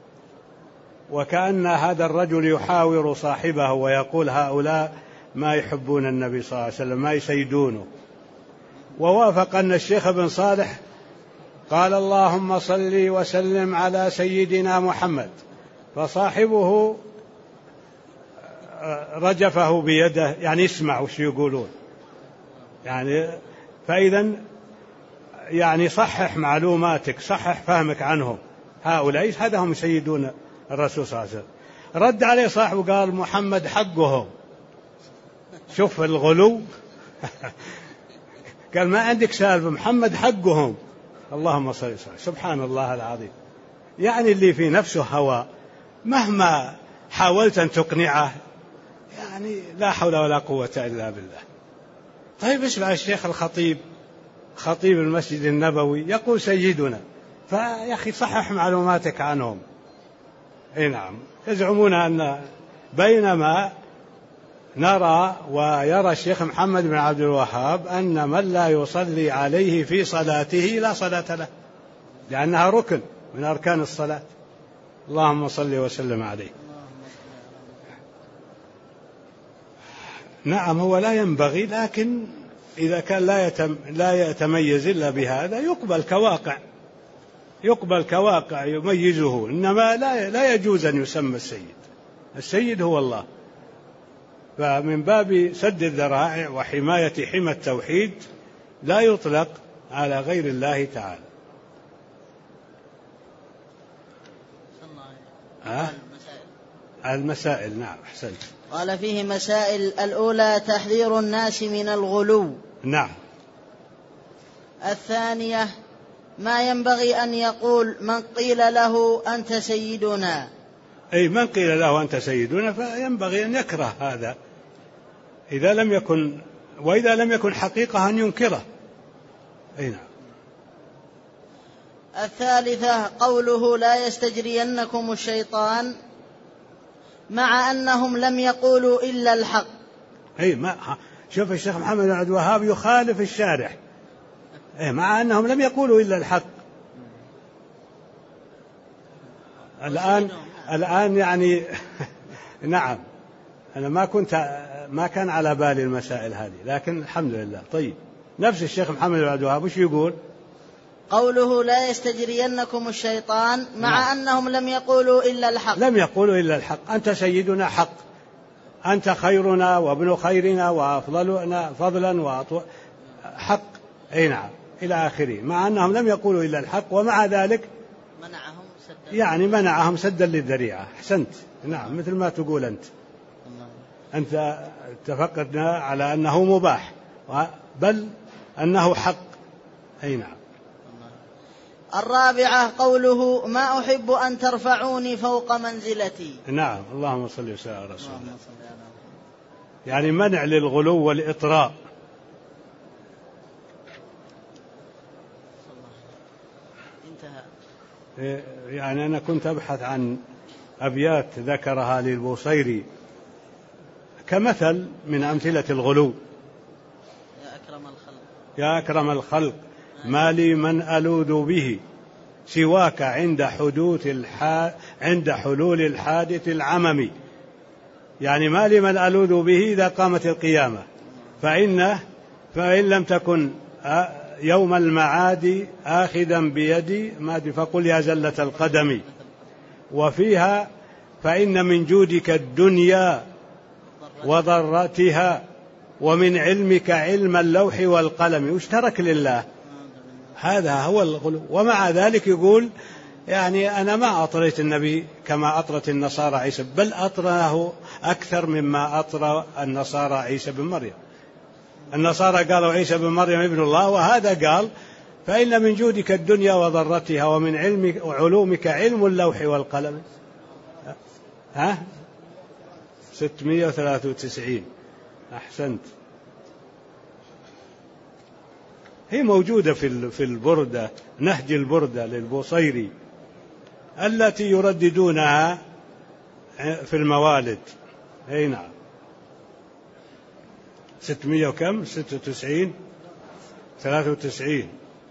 وكأن هذا الرجل يحاور صاحبه ويقول هؤلاء ما يحبون النبي صلى الله عليه وسلم، ما يسيدونه. ووافق أن الشيخ بن صالح قال اللهم صل وسلم على سيدنا محمد، فصاحبه رجفه بيده يعني يسمع وش يقولون، يعني فإذا يعني صحح معلوماتك، صحح فهمك عنهم، هؤلاء هذا هم سيدون الرسول صلى الله عليه وسلم. رد عليه صاحبه قال محمد حقهم. شوف الغلو. قال ما عندك سالفة، محمد حقهم. اللهم صل وسلم. سبحان الله العظيم. يعني اللي في نفسه هوى مهما حاولت أن تقنعه يعني لا حول ولا قوة إلا بالله. طيب اسمع الشيخ الخطيب، خطيب المسجد النبوي، يقول سيدنا، فيا أخي صحح معلوماتك عنهم. اي نعم. يزعمون أن بينما نرى ويرى الشيخ محمد بن عبد الوهاب أن من لا يصلي عليه في صلاته لا صلاة له، لأنها ركن من أركان الصلاة. اللهم صل وسلم عليه. نعم هو لا ينبغي، لكن إذا كان لا يتميز إلا بهذا يقبل كواقع يميزه، إنما لا يجوز أن يسمى السيد هو الله. فمن باب سد الذرائع وحماية حمى التوحيد لا يطلق على غير الله تعالى. المسائل نعم أحسنت. قال فيه مسائل. الأولى تحذير الناس من الغلو. نعم. الثانية ما ينبغي أن يقول من قيل له أنت سيدنا. أي من قيل له أنت سيدنا فينبغي أن يكره هذا وإذا لم يكن حقيقة أن ينكره. أي نعم. الثالثة قوله لا يستجرينكم الشيطان، مع أنهم لم يقولوا إلا الحق. شوف الشيخ محمد بن عبد الوهاب يخالف الشارح، مع أنهم لم يقولوا إلا الحق. الآن يعني نعم أنا ما كان على بالي المسائل هذه، لكن الحمد لله. طيب نفس الشيخ محمد بن عبد الوهاب وش يقول؟ قوله لا يستجرينكم الشيطان، مع أنهم لم يقولوا إلا الحق. لم يقولوا إلا الحق. أنت سيدنا حق، أنت خيرنا وابن خيرنا وأفضلنا فضلا حق. أي نعم إلى آخره، مع أنهم لم يقولوا إلا الحق، ومع ذلك منعهم سدا للذريعة. أحسنت. نعم مثل ما تقول أنت اتفقنا على أنه مباح بل أنه حق. أي نعم. الرابعة قوله ما أحب أن ترفعوني فوق منزلتي. نعم. اللهم صل وسلم على رسول الله. يعني منع للغلو والإطراء. يعني أنا كنت أبحث عن أبيات ذكرها للبوصيري كمثل من أمثلة الغلو. يا أكرم الخلق ما لي من ألوذ به سواك عند حلول الحادث العممي. يعني ما لي من ألوذ به إذا قامت القيامة، فإن لم تكن يوم المعاد آخذا بيدي فقل يا زلة القدم. وفيها فإن من جودك الدنيا وضرتها ومن علمك علم اللوح والقلم. واشترك لله، هذا هو الغلو. ومع ذلك يقول يعني أنا ما أطريت النبي كما أطرت النصارى عيسى، بل أطراه أكثر مما أطرى النصارى عيسى بن مريم. النصارى قالوا عيسى بن مريم ابن الله، وهذا قال فإن من جودك الدنيا وضرتها ومن علومك علم اللوح والقلم. 693. أحسنت. هي موجودة في البردة، نهج البردة للبوصيري التي يرددونها في الموالد. أي نعم. 600 وكم؟ 96 93.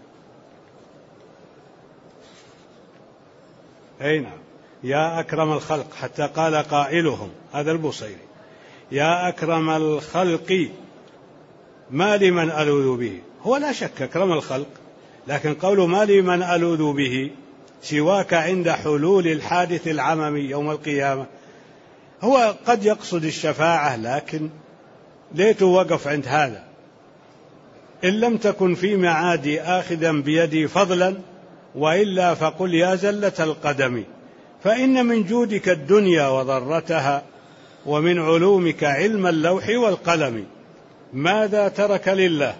أي نعم. يا أكرم الخلق، حتى قال قائلهم هذا البوصيري يا أكرم الخلق ما لي من ألوذ به. هو لا شك أكرم الخلق، لكن قول ما لي من ألوذ به سواك عند حلول الحادث العممي يوم القيامة، هو قد يقصد الشفاعة، لكن ليته وقف عند هذا. إن لم تكن في معادي آخذا بيدي فضلا، وإلا فقل يا زلة القدم. فإن من جودك الدنيا وضرتها ومن علومك علم اللوح والقلم. ماذا ترك لله؟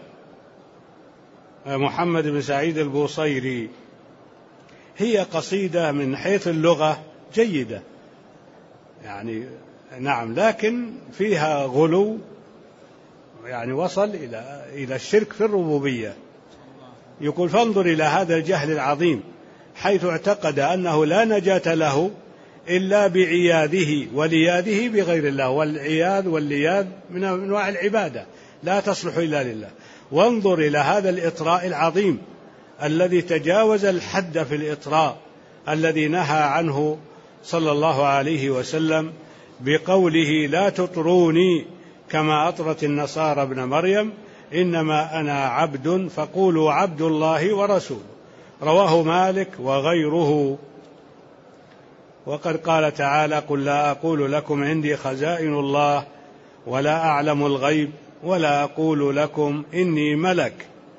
محمد بن سعيد البوصيري. هي قصيدة من حيث اللغة جيدة يعني، نعم، لكن فيها غلو، يعني وصل إلى الشرك في الربوبية. يقول فانظر إلى هذا الجهل العظيم، حيث اعتقد أنه لا نجاة له إلا بعياذه ولياذه بغير الله، والعياذ واللياذ من أنواع العبادة لا تصلح إلا لله. وانظر إلى هذا الإطراء العظيم الذي تجاوز الحد في الإطراء الذي نهى عنه صلى الله عليه وسلم بقوله لا تطروني كما أطرت النصارى ابن مريم، إنما أنا عبد فقولوا عبد الله ورسوله. رواه مالك وغيره. وقد قال تعالى قل لا أقول لكم عندي خزائن الله ولا أعلم الغيب ولا أقول لكم إني ملك.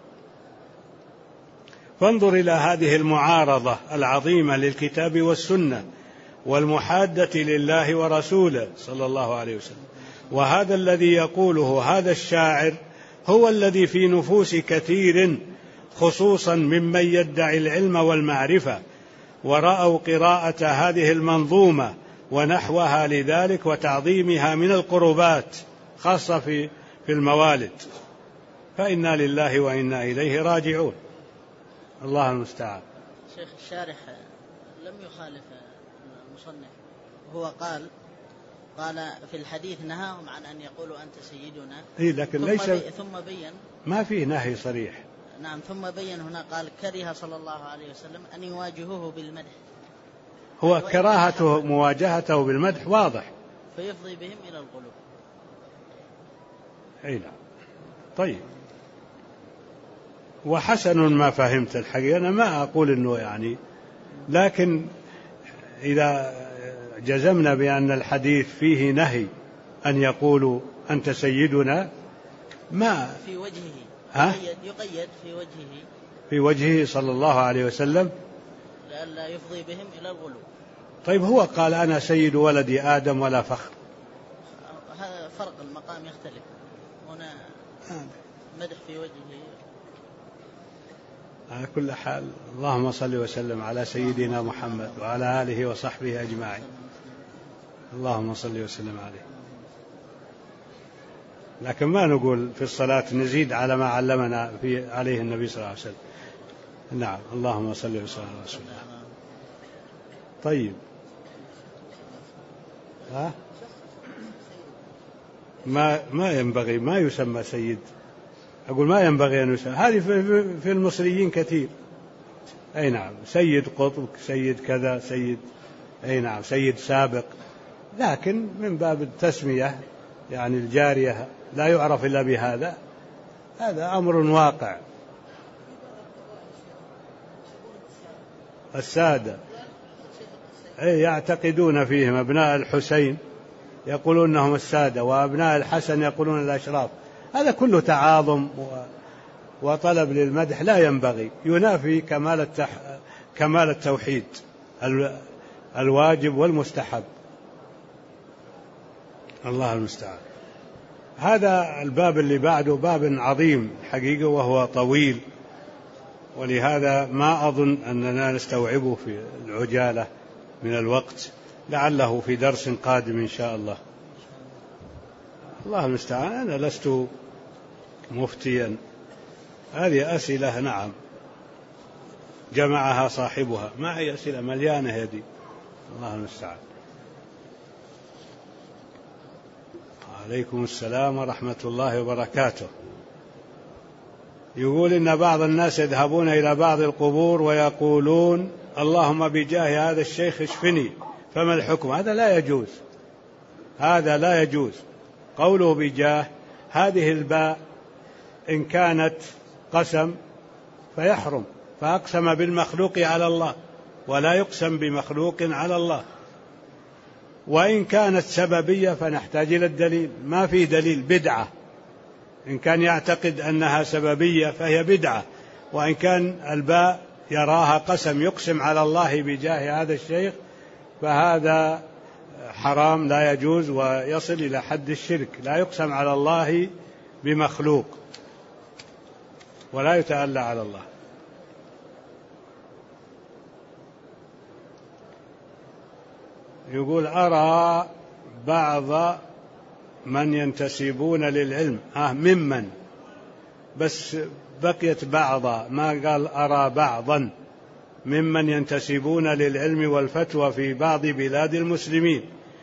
فانظر إلى هذه المعارضة العظيمة للكتاب والسنة والمحادة لله ورسوله صلى الله عليه وسلم. وهذا الذي يقوله هذا الشاعر هو الذي في نفوس كثير خصوصا ممن يدعي العلم والمعرفة ورأوا قراءة هذه المنظومة ونحوها لذلك وتعظيمها من القربات خاصة في الموالد، فإنا لله وإنا إليه راجعون. الله المستعان. شيخ الشارح لم يخالف المصنف، هو قال في الحديث نهاهم عن أن يقولوا أنت سيدنا، لكن ثم بين ما فيه نهي صريح. نعم، ثم بين هنا قال كره صلى الله عليه وسلم أن يواجهوه بالمدح. هو كراهته مواجهته بالمدح واضح، فيفضي بهم إلى القلوب. أي لا. طيب، وحسن ما فهمت الحقيقة. أنا ما أقول أنه يعني، لكن إذا جزمنا بأن الحديث فيه نهي أن يقولوا أنت سيدنا، ما في وجهه يقيد في وجهه صلى الله عليه وسلم لئلا يفضي بهم إلى الغلو. طيب، هو قال أنا سيد ولد آدم ولا فخر. هذا فرق المقام يختلف، هنا مدح في وجهه. على كل حال، اللهم صل وسلم على سيدنا محمد وعلى آله وصحبه أجمعين. اللهم صل وسلم عليه. لكن ما نقول في الصلاة نزيد على ما علمنا عليه النبي صلى الله عليه وسلم. نعم، اللهم صل وسلم على رسول الله. طيب، ما ينبغي، ما يسمى سيد. أقول ما ينبغي أن يسمى. هذه في المصريين كثير. أي نعم، سيد قطب، سيد كذا، سيد، أي نعم، سيد سابق. لكن من باب التسمية يعني الجارية لا يعرف إلا بهذا، هذا أمر واقع. السادة يعتقدون فيهم أبناء الحسين يقولون أنهم السادة، وأبناء الحسن يقولون الأشراف. هذا كله تعاظم وطلب للمدح لا ينبغي، ينافي كمال التوحيد الواجب والمستحب. الله المستعان. هذا الباب اللي بعده باب عظيم حقيقة وهو طويل، ولهذا ما أظن أننا نستوعبه في العجالة من الوقت، لعله في درس قادم إن شاء الله. الله المستعان. أنا لست مفتيا، هذه أسئلة نعم جمعها صاحبها، معي أسئلة مليانة هذه. الله المستعان. عليكم السلام ورحمة الله وبركاته. يقول إن بعض الناس يذهبون إلى بعض القبور ويقولون اللهم بجاه هذا الشيخ اشفني، فما الحكم؟ هذا لا يجوز، هذا لا يجوز. قوله بجاه، هذه الباء إن كانت قسم فيحرم، فأقسم بالمخلوق على الله، ولا يقسم بمخلوق على الله. وإن كانت سببية فنحتاج إلى الدليل، ما في دليل، بدعة. إن كان يعتقد أنها سببية فهي بدعة، وإن كان الباء يراها قسم يقسم على الله بجاه هذا الشيخ فهذا حرام لا يجوز ويصل إلى حد الشرك. لا يقسم على الله بمخلوق ولا يتألى على الله. يقول أرى بعض من ينتسبون للعلم ممن، بس بقيت بعض، ما قال أرى بعضا، ممن ينتسبون للعلم والفتوى في بعض بلاد المسلمين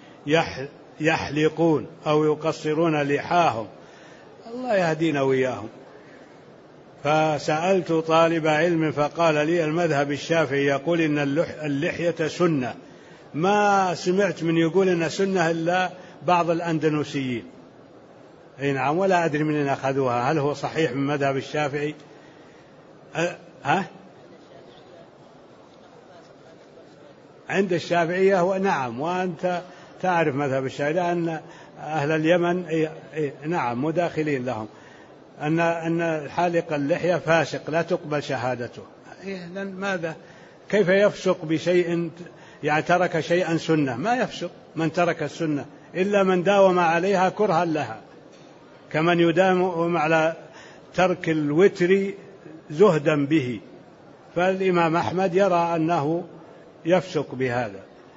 يحلقون أو يقصرون لحاهم، الله يهدينا وإياهم. فسألت طالب علم فقال لي المذهب الشافعي يقول إن اللحية سنة. ما سمعت من يقول إن سنة إلا بعض الأندونيسيين. أي نعم، ولا أدري من أخذوها، هل هو صحيح من مذهب الشافعي؟ عند الشافعية هو نعم، وأنت تعرف مذهب الشافعي لأن أهل اليمن نعم مداخلين لهم، أن حالق اللحية فاسق لا تقبل شهادته. ماذا؟ كيف يفسق بشيء يعني ترك شيئا سنة؟ ما يفسق من ترك السنة إلا من داوم عليها كرها لها، كمن يداوم على ترك الوتر زهدا به. فالإمام أحمد يرى أنه يفسق بهذا.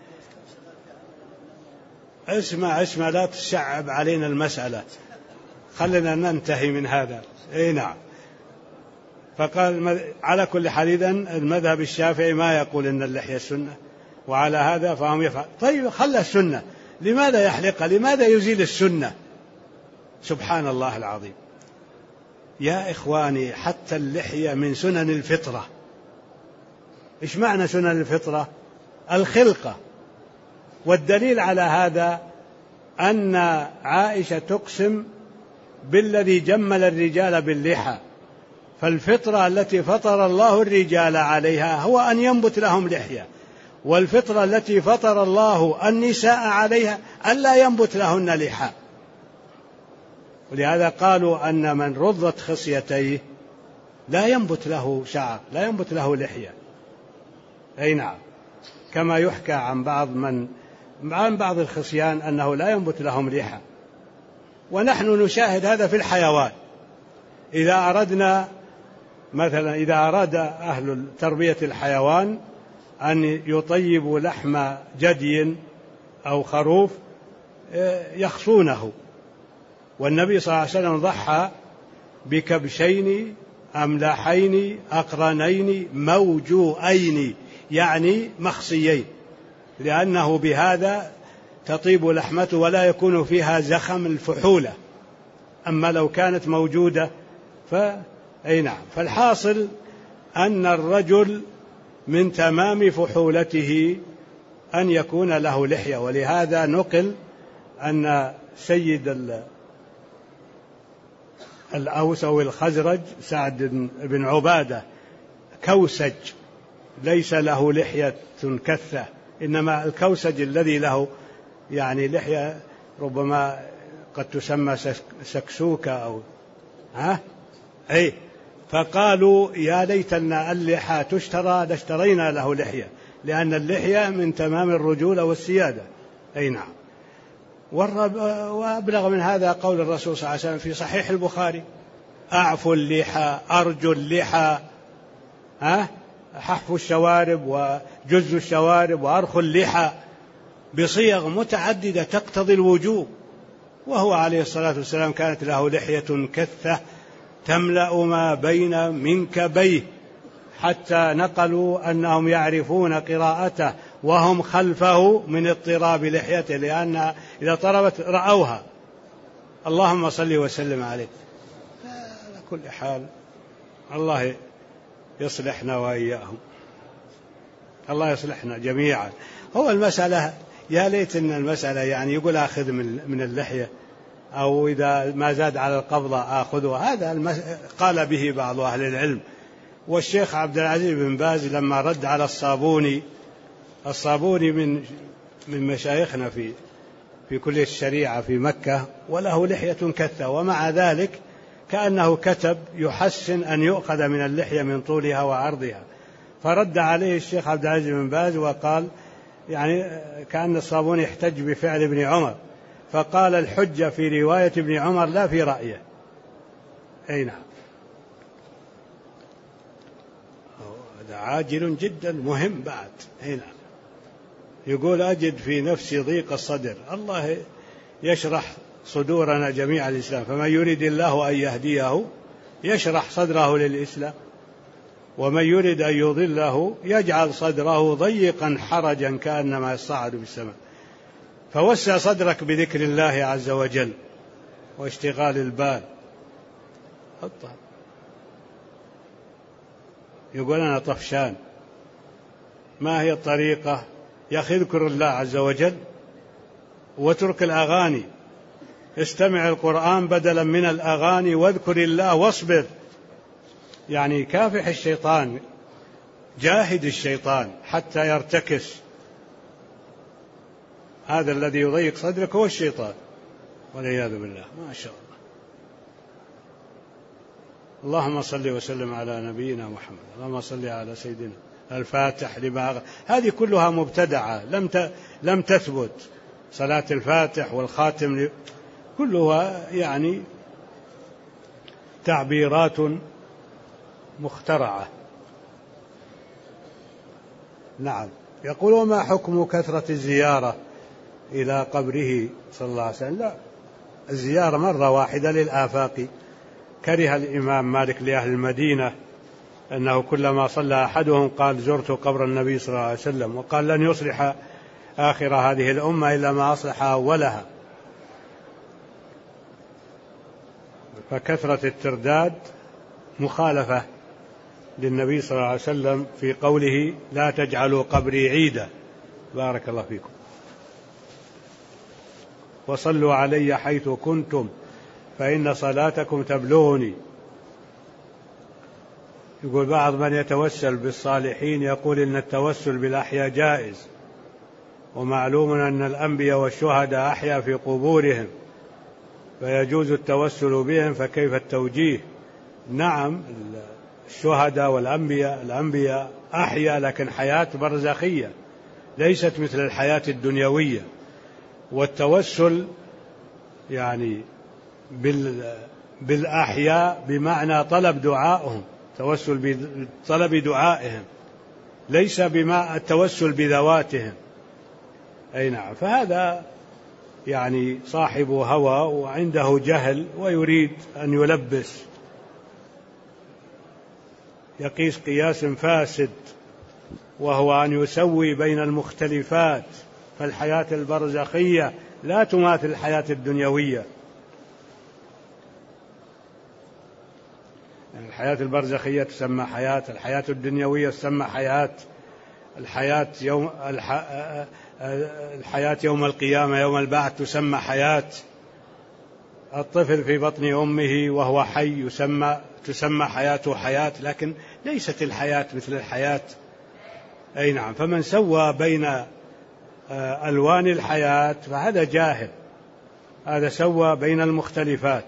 اسمع لا تشعب علينا المسألة، خلنا ننتهي من هذا. اي نعم. فقال على كل حال إذن المذهب الشافعي ما يقول إن اللحية سنة، وعلى هذا فهم يفعل. طيب خلى السنة، لماذا يحلق؟ لماذا يزيل السنة؟ سبحان الله العظيم. يا إخواني حتى اللحية من سنن الفطرة. إيش معنى سنن الفطرة؟ الخلقة. والدليل على هذا أن عائشة تقسم بالذي جمل الرجال باللحى، فالفطرة التي فطر الله الرجال عليها هو أن ينبت لهم لحية، والفطرة التي فطر الله النساء عليها ألا ينبت لهن لحى. ولهذا قالوا أن من رضت خصيتيه لا ينبت له شعر، لا ينبت له لحية. أي نعم، كما يحكى عن بعض الخصيان أنه لا ينبت لهم لحى. ونحن نشاهد هذا في الحيوان. إذا أردنا مثلا، إذا أراد أهل تربية الحيوان أن يطيبوا لحم جدي أو خروف يخصونه، والنبي صلى الله عليه وسلم ضحى بكبشين أملاحين أقرنين موجوئين، يعني مخصيين، لأنه بهذا تطيب لحمته ولا يكون فيها زخم الفحولة. أما لو كانت موجودة أي نعم. فالحاصل أن الرجل من تمام فحولته أن يكون له لحية. ولهذا نقل أن سيد الأوس أو الخزرج سعد بن عبادة كوسج ليس له لحية كثة، إنما الكوسج الذي له يعني لحية ربما قد تسمى سكسوكة أو أي. فقالوا يا ليتنا اللحى تشترى لاشترينا له لحية، لأن اللحية من تمام الرجولة والسيادة. أي نعم. وأبلغ من هذا قول الرسول صلى الله عليه وسلم في صحيح البخاري: أعفوا اللحى، أرجوا اللحى، حفوا الشوارب وجز الشوارب وأرخوا اللحى، بصيغ متعددة تقتضي الوجوب. وهو عليه الصلاة والسلام كانت له لحية كثة تملأ ما بين منكبيه، حتى نقلوا أنهم يعرفون قراءته وهم خلفه من اضطراب لحيته، لأن إذا طربت رأوها. اللهم صل وسلم عليه. على كل حال الله يصلحنا وإياهم، الله يصلحنا جميعا. هو المسألة يا ليت إن المسألة يعني يقول أخذ من اللحية، أو إذا ما زاد على القبضة آخذه. هذا قال به بعض أهل العلم. والشيخ عبد العزيز بن باز لما رد على الصابوني من مشايخنا في كلية الشريعة في مكة، وله لحية كثة، ومع ذلك كأنه كتب يحسن أن يؤخذ من اللحية من طولها وعرضها. فرد عليه الشيخ عبد العزيز بن باز وقال يعني كأن الصابوني يحتج بفعل ابن عمر، فقال الحجة في رواية ابن عمر لا في رأيه. أي نعم. هذا عاجل جدا مهم بعد. أي نعم. يقول أجد في نفسي ضيق الصدر. الله يشرح صدورنا جميع الإسلام، فمن يريد الله أن يهديه يشرح صدره للإسلام، ومن يريد أن يضله يجعل صدره ضيقا حرجا كأنما يصعد بالسماء. فوسع صدرك بذكر الله عز وجل واشتغال البال. يقول أنا طفشان، ما هي الطريقة؟ يا أخي اذكر الله عز وجل واترك الأغاني، استمع القرآن بدلا من الأغاني، واذكر الله واصبر. يعني كافح الشيطان، جاهد الشيطان حتى يرتكس. هذا الذي يضيق صدرك هو الشيطان والعياذ بالله. ما شاء الله. اللهم صل وسلم على نبينا محمد. اللهم صل على سيدنا الفاتح لما هذه كلها مبتدعة لم تثبت. صلاة الفاتح والخاتم كلها يعني تعبيرات مخترعة. نعم. يقول وما حكم كثرة الزيارة إلى قبره صلى الله عليه وسلم؟ لا، الزيارة مرة واحدة للآفاق. كره الإمام مالك لأهل المدينة أنه كلما صلى أحدهم قال زرت قبر النبي صلى الله عليه وسلم، وقال لن يصلح آخر هذه الأمة إلا ما أصلح أولها. فكثرة الترداد مخالفة للنبي صلى الله عليه وسلم في قوله لا تجعلوا قبري عيدا. بارك الله فيكم. وصلوا علي حيث كنتم فإن صلاتكم تبلغني. يقول بعض من يتوسل بالصالحين يقول إن التوسل بالأحياء جائز، ومعلوم أن الأنبياء والشهداء أحيا في قبورهم فيجوز التوسل بهم، فكيف التوجيه؟ نعم، الشهداء والأنبياء أحيا، لكن حياة برزخية ليست مثل الحياة الدنيوية. والتوسل يعني بالأحياء بمعنى طلب دعائهم، توسل بطلب دعائهم، ليس بما التوسل بذواتهم. أي نعم. فهذا يعني صاحب هوى وعنده جهل ويريد أن يلبس، يقيس قياس فاسد، وهو أن يسوي بين المختلفات فالحياة البرزخية لا تماثل الحياة الدنيوية. يعني الحياة البرزخية تسمى حياة، الحياة الدنيوية تسمى حياة. الحياة يوم القيامة يوم البعث تسمى حياة. الطفل في بطن أمه وهو حي تسمى حياته حياة، لكن ليست الحياة مثل الحياة. أي نعم. فمن سوى بين ألوان الحياة فهذا جاهل، هذا سوى بين المختلفات.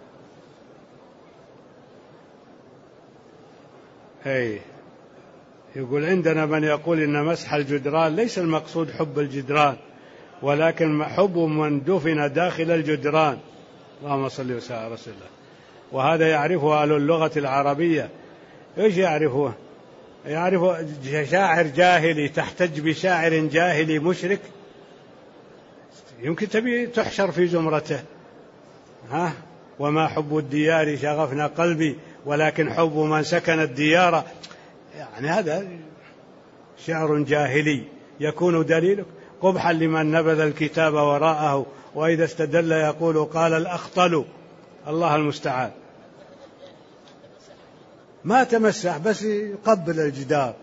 يقول عندنا من يقول إن مسح الجدران ليس المقصود حب الجدران، ولكن حب من دفن داخل الجدران. اللهم صل وسلم على رسول الله. وهذا يعرفه أهل اللغة العربية. إيش يعرفه؟ يعرف شاعر جاهلي تحتج بشاعر جاهلي مشرك، يمكن تبي تحشر في زمرته. وما حب الديار شغفنا قلبي ولكن حب من سكن الديار. يعني هذا شعر جاهلي يكون دليل قبحا لمن نبذ الكتاب وراءه، وإذا استدل يقول قال الأخطل. الله المستعان. ما تمسح بس يقبل الجدار.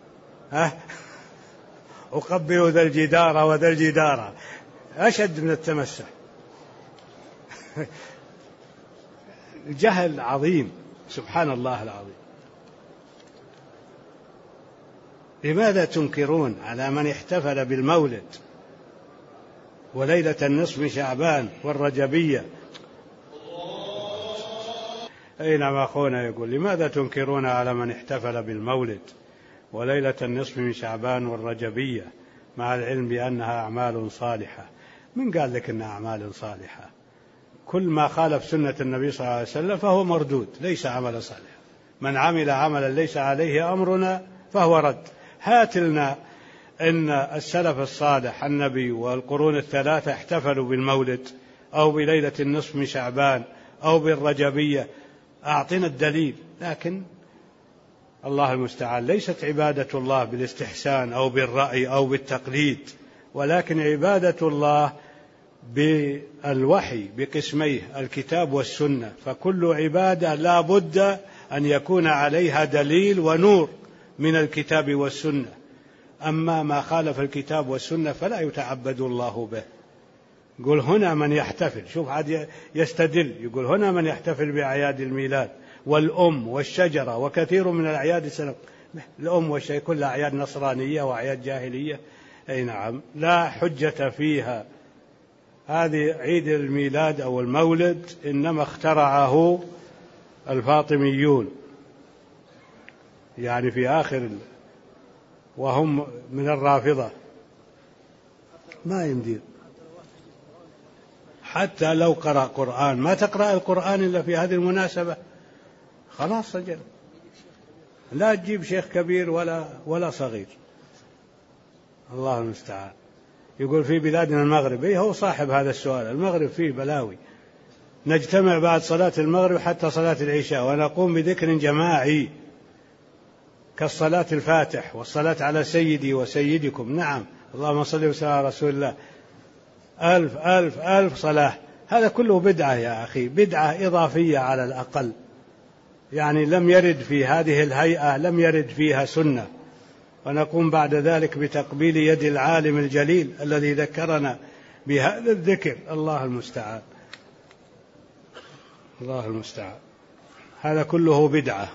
أقبل ذا الجدار وذا الجدار أشد من التمسح. جهل عظيم، سبحان الله العظيم. لماذا تنكرون على من احتفل بالمولد وليلة النصف من شعبان والرجبية؟ أينما أخونا يقول لماذا تنكرون على من احتفل بالمولد وليلة النصف من شعبان والرجبية مع العلم بأنها أعمال صالحة؟ من قال لك أنها أعمال صالحة؟ كل ما خالف سنة النبي صلى الله عليه وسلم فهو مردود، ليس عمل صالح. من عمل عملا ليس عليه أمرنا فهو رد. هات لنا إن السلف الصالح النبي والقرون الثلاثة احتفلوا بالمولد أو بليلة النصف من شعبان أو بالرجبية، أعطنا الدليل. لكن الله المستعان، ليست عبادة الله بالاستحسان أو بالرأي أو بالتقليد، ولكن عبادة الله بالوحي بقسميه الكتاب والسنة. فكل عبادة لا بد أن يكون عليها دليل ونور من الكتاب والسنة. أما ما خالف الكتاب والسنة فلا يتعبد الله به. يقول هنا من يحتفل، شوف عاد يستدل، يقول هنا من يحتفل بأعياد الميلاد والأم والشجرة وكثير من الأعياد السنة. الأم والشجرة كلها أعياد نصرانية وأعياد جاهلية. أي نعم، لا حجة فيها. هذه عيد الميلاد أو المولد إنما اخترعه الفاطميون، يعني في آخر، وهم من الرافضة. ما يمدين حتى لو قرأ قرآن، ما تقرأ القرآن إلا في هذه المناسبة، خلاص سجل. لا تجيب شيخ كبير ولا صغير. الله المستعان. يقول في بلادنا المغرب، هو صاحب هذا السؤال، المغرب فيه بلاوي. نجتمع بعد صلاة المغرب حتى صلاة العشاء ونقوم بذكر جماعي كالصلاة الفاتح والصلاة على سيدي وسيدكم. نعم، اللهم صل وسلم على رسول الله. 1000 1000 1000 صلاة. هذا كله بدعة يا أخي، بدعة إضافية على الأقل، يعني لم يرد في هذه الهيئة، لم يرد فيها سنة. ونقوم بعد ذلك بتقبيل يد العالم الجليل الذي ذكرنا بهذا الذكر. الله المستعان، الله المستعان. هذا كله بدعة.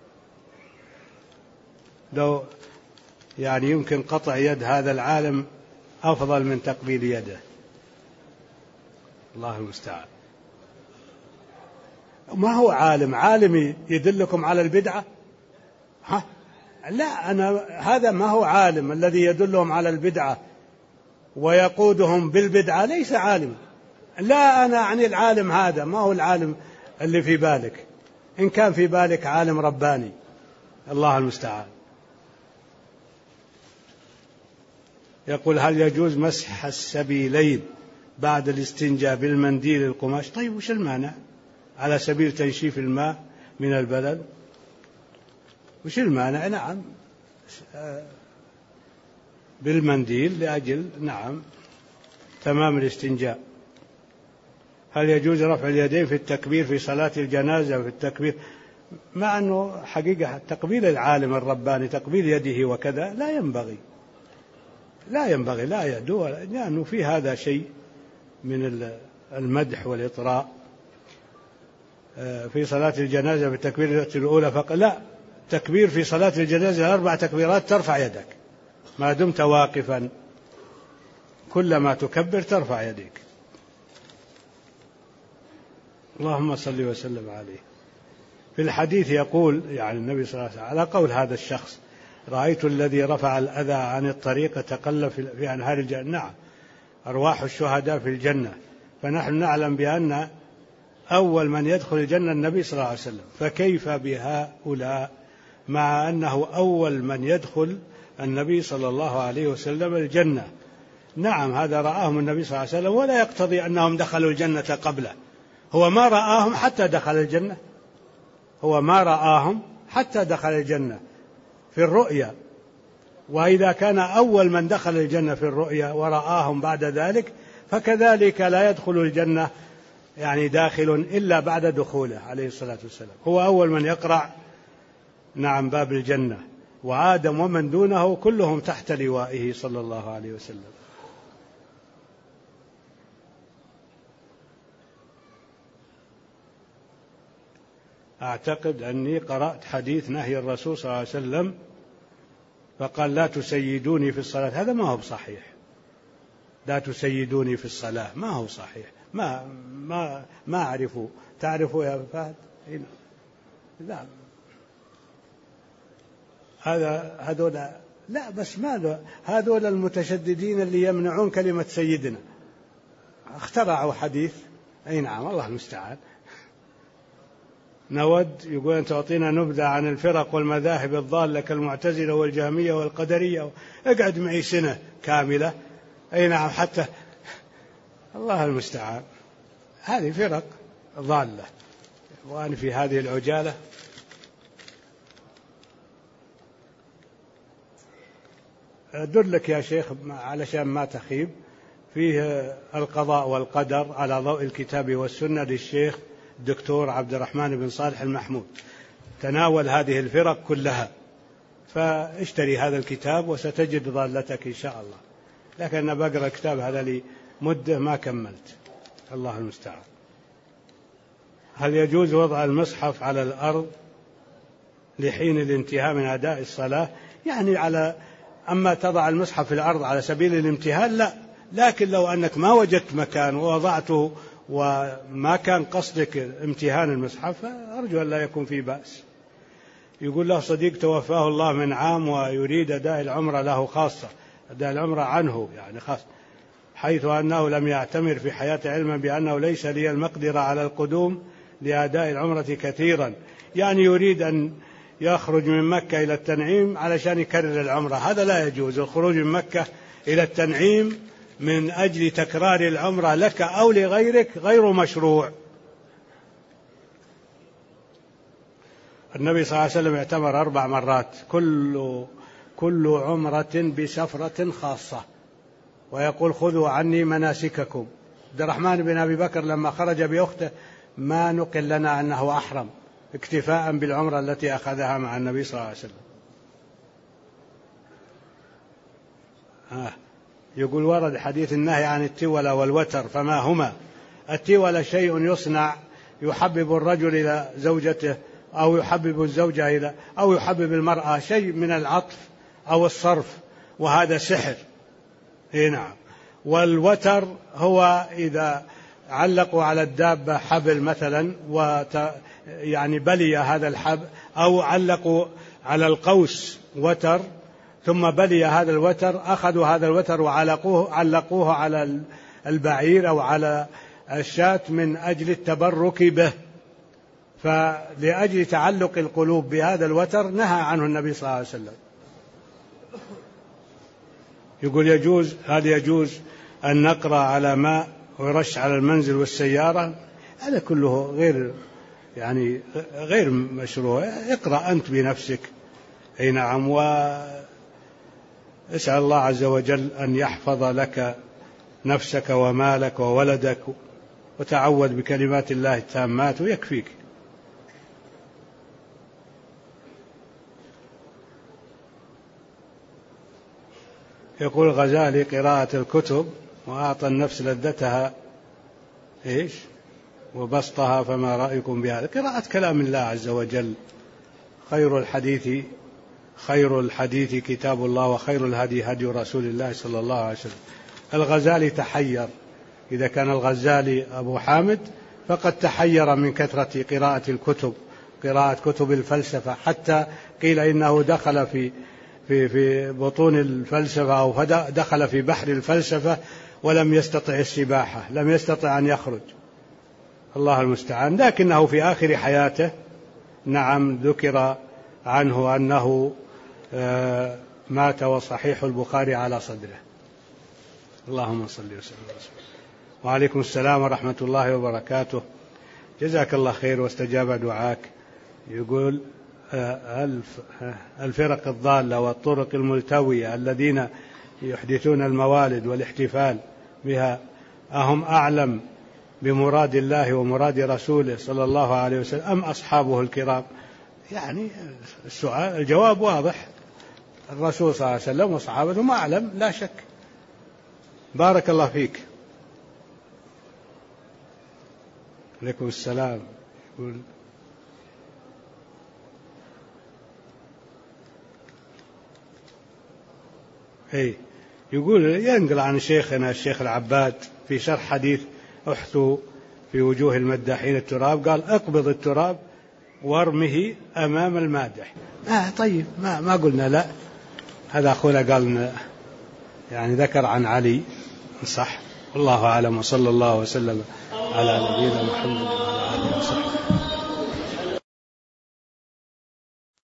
لو يعني يمكن قطع يد هذا العالم أفضل من تقبيل يده. الله المستعان. ما هو عالم يدلكم على البدعة؟ لا، هذا ما هو عالم الذي يدلهم على البدعة ويقودهم بالبدعة، ليس عالم. لا، أنا أعني العالم هذا، ما هو العالم اللي في بالك، إن كان في بالك عالم رباني. الله المستعان. يقول هل يجوز مسح السبيلين بعد الاستنجاء بالمنديل القماش؟ طيب وش المانع؟ على سبيل تنشيف الماء من البلل، وش المانع؟ نعم، بالمنديل لأجل نعم تمام الاستنجاء. هل يجوز رفع اليدين في التكبير في صلاة الجنازة وفي التكبير؟ مع أنه حقيقة تقبيل العالم الرباني تقبيل يده وكذا لا ينبغي لا يدو، لأنه في هذا شيء من المدح والإطراء في صلاة الجنازة في التكبير الأولى فقط. لا، تكبير في صلاة الجنازة 4 تكبيرات ترفع يدك ما دمت واقفا، كلما تكبر ترفع يديك. اللهم صل وسلم عليه. في الحديث يقول يعني النبي صلى الله عليه وسلم على قول هذا الشخص: رأيت الذي رفع الأذى عن الطريق تقلب في أنهار الجنة. نعم، أرواح الشهداء في الجنة، فنحن نعلم بأن أول من يدخل الجنة النبي صلى الله عليه وسلم، فكيف بهؤلاء مع أنه أول من يدخل النبي صلى الله عليه وسلم الجنة؟ نعم، هذا رآهم النبي صلى الله عليه وسلم، ولا يقتضي أنهم دخلوا الجنة قبله. هو ما رآهم حتى دخل الجنة، هو ما رآهم حتى دخل الجنة في الرؤيا. وإذا كان أول من دخل الجنة في الرؤيا ورآهم بعد ذلك، فكذلك لا يدخل الجنة يعني داخل إلا بعد دخوله عليه الصلاة والسلام. هو أول من يقرع نعم باب الجنة، وآدم ومن دونه كلهم تحت لوائه صلى الله عليه وسلم. أعتقد أني قرأت حديث نهي الرسول صلى الله عليه وسلم فقال: لا تسيدوني في الصلاة. هذا ما هو صحيح، لا تسيدوني في الصلاة ما هو صحيح. ما أعرفه. تعرفه يا فهد؟ لا، هذول لا، بس ما هذول المتشددين اللي يمنعون كلمة سيدنا اخترعوا حديث. أي نعم، الله المستعان. نود يقول: أن تعطينا نبذة عن الفرق والمذاهب الضالة كالمعتزلة والجهمية والقدرية. اقعد معي سنة كاملة. أي نعم، حتى الله المستعان، هذه فرق ضالة. وأنا في هذه العجالة أدلك يا شيخ علشان ما تخيب، فيه القضاء والقدر على ضوء الكتاب والسنة للشيخ الدكتور عبد الرحمن بن صالح المحمود، تناول هذه الفرق كلها، فاشتري هذا الكتاب وستجد ضالتك إن شاء الله. لكن أنا بقرأ الكتاب هذا لي مدة ما كملت، الله المستعان. هل يجوز وضع المصحف على الأرض لحين الانتهاء من أداء الصلاة؟ يعني أما تضع المصحف في الأرض على سبيل الامتهان لا، لكن لو أنك ما وجدت مكان ووضعته وما كان قصدك امتهان المصحف، أرجو أن لا يكون فيه بأس. يقول له صديق توفاه الله من عام ويريد أداء العمرة له خاصة، أداء العمرة عنه يعني خاص، حيث أنه لم يعتمر في حياته علما بأنه ليس لي المقدرة على القدوم لأداء العمرة كثيرا. يعني يريد أن يخرج من مكة إلى التنعيم علشان يكرر العمرة. هذا لا يجوز. الخروج من مكة إلى التنعيم من أجل تكرار العمرة لك أو لغيرك غير مشروع. النبي صلى الله عليه وسلم اعتمر 4 مرات، كل عمرة بسفرة خاصة، ويقول: خذوا عني مناسككم. عبد الرحمن بن أبي بكر لما خرج بأخته ما نقل لنا أنه أحرم، اكتفاء بالعمرة التي أخذها مع النبي صلى الله عليه وسلم. يقول: ورد حديث النهي عن التولى والوتر، فما هما؟ التولى شيء يصنع يحبب الرجل إلى زوجته، أو يحبب الزوجة إلى، أو يحبب المرأة، شيء من العطف أو الصرف، وهذا سحر. نعم. والوتر هو إذا علقوا على الدابة حبل مثلا يعني بلي هذا الحبل، أو علقوا على القوس وتر ثم بلي هذا الوتر، أخذوا هذا الوتر وعلقوه على البعير أو على الشاة من أجل التبرك به. فلأجل تعلق القلوب بهذا الوتر نهى عنه النبي صلى الله عليه وسلم. يقول: هل يجوز أن نقرأ على ماء ويرش على المنزل والسيارة؟ هذا كله غير مشروع. اقرأ أنت بنفسك. أي نعم. اسأل الله عز وجل أن يحفظ لك نفسك ومالك وولدك، وتعوذ بكلمات الله التامات ويكفيك. يقول الغزالي: قراءة الكتب وأعطى النفس لذتها وبسطها، فما رأيكم بهذا؟ قراءة كلام الله عز وجل. خير الحديث كتاب الله، وخير الهدي هدي رسول الله صلى الله عليه وسلم. الغزالي تحير، إذا كان الغزالي أبو حامد فقد تحير من كثرة قراءة الكتب، قراءة كتب الفلسفة، حتى قيل إنه دخل في بطون الفلسفة، أو دخل في بحر الفلسفة ولم يستطع السباحة، لم يستطع أن يخرج، الله المستعان. لكنه في آخر حياته نعم ذكر عنه أنه مات وصحيح البخاري على صدره. اللهم صل وسلم. وعليكم السلام ورحمة الله وبركاته. جزاك الله خير واستجاب دعاك. يقول: الفرق الضالة والطرق الملتوية الذين يحدثون الموالد والاحتفال بها أهم أعلم بمراد الله ومراد رسوله صلى الله عليه وسلم أم أصحابه الكرام؟ يعني الجواب واضح، الرسول صلى الله عليه وسلم وصحابته أعلم لا شك. بارك الله فيك. عليكم السلام. يقول ينقل عن شيخنا الشيخ العباد في شرح حديث: احثوا في وجوه المداحين التراب، قال: اقبض التراب وارمه أمام المادح. طيب ما قلنا لا. هذا أخونا قال يعني ذكر عن علي، صح، والله أعلم، وصلى الله وسلم على نبينا محمد وعلى آله وصحبه.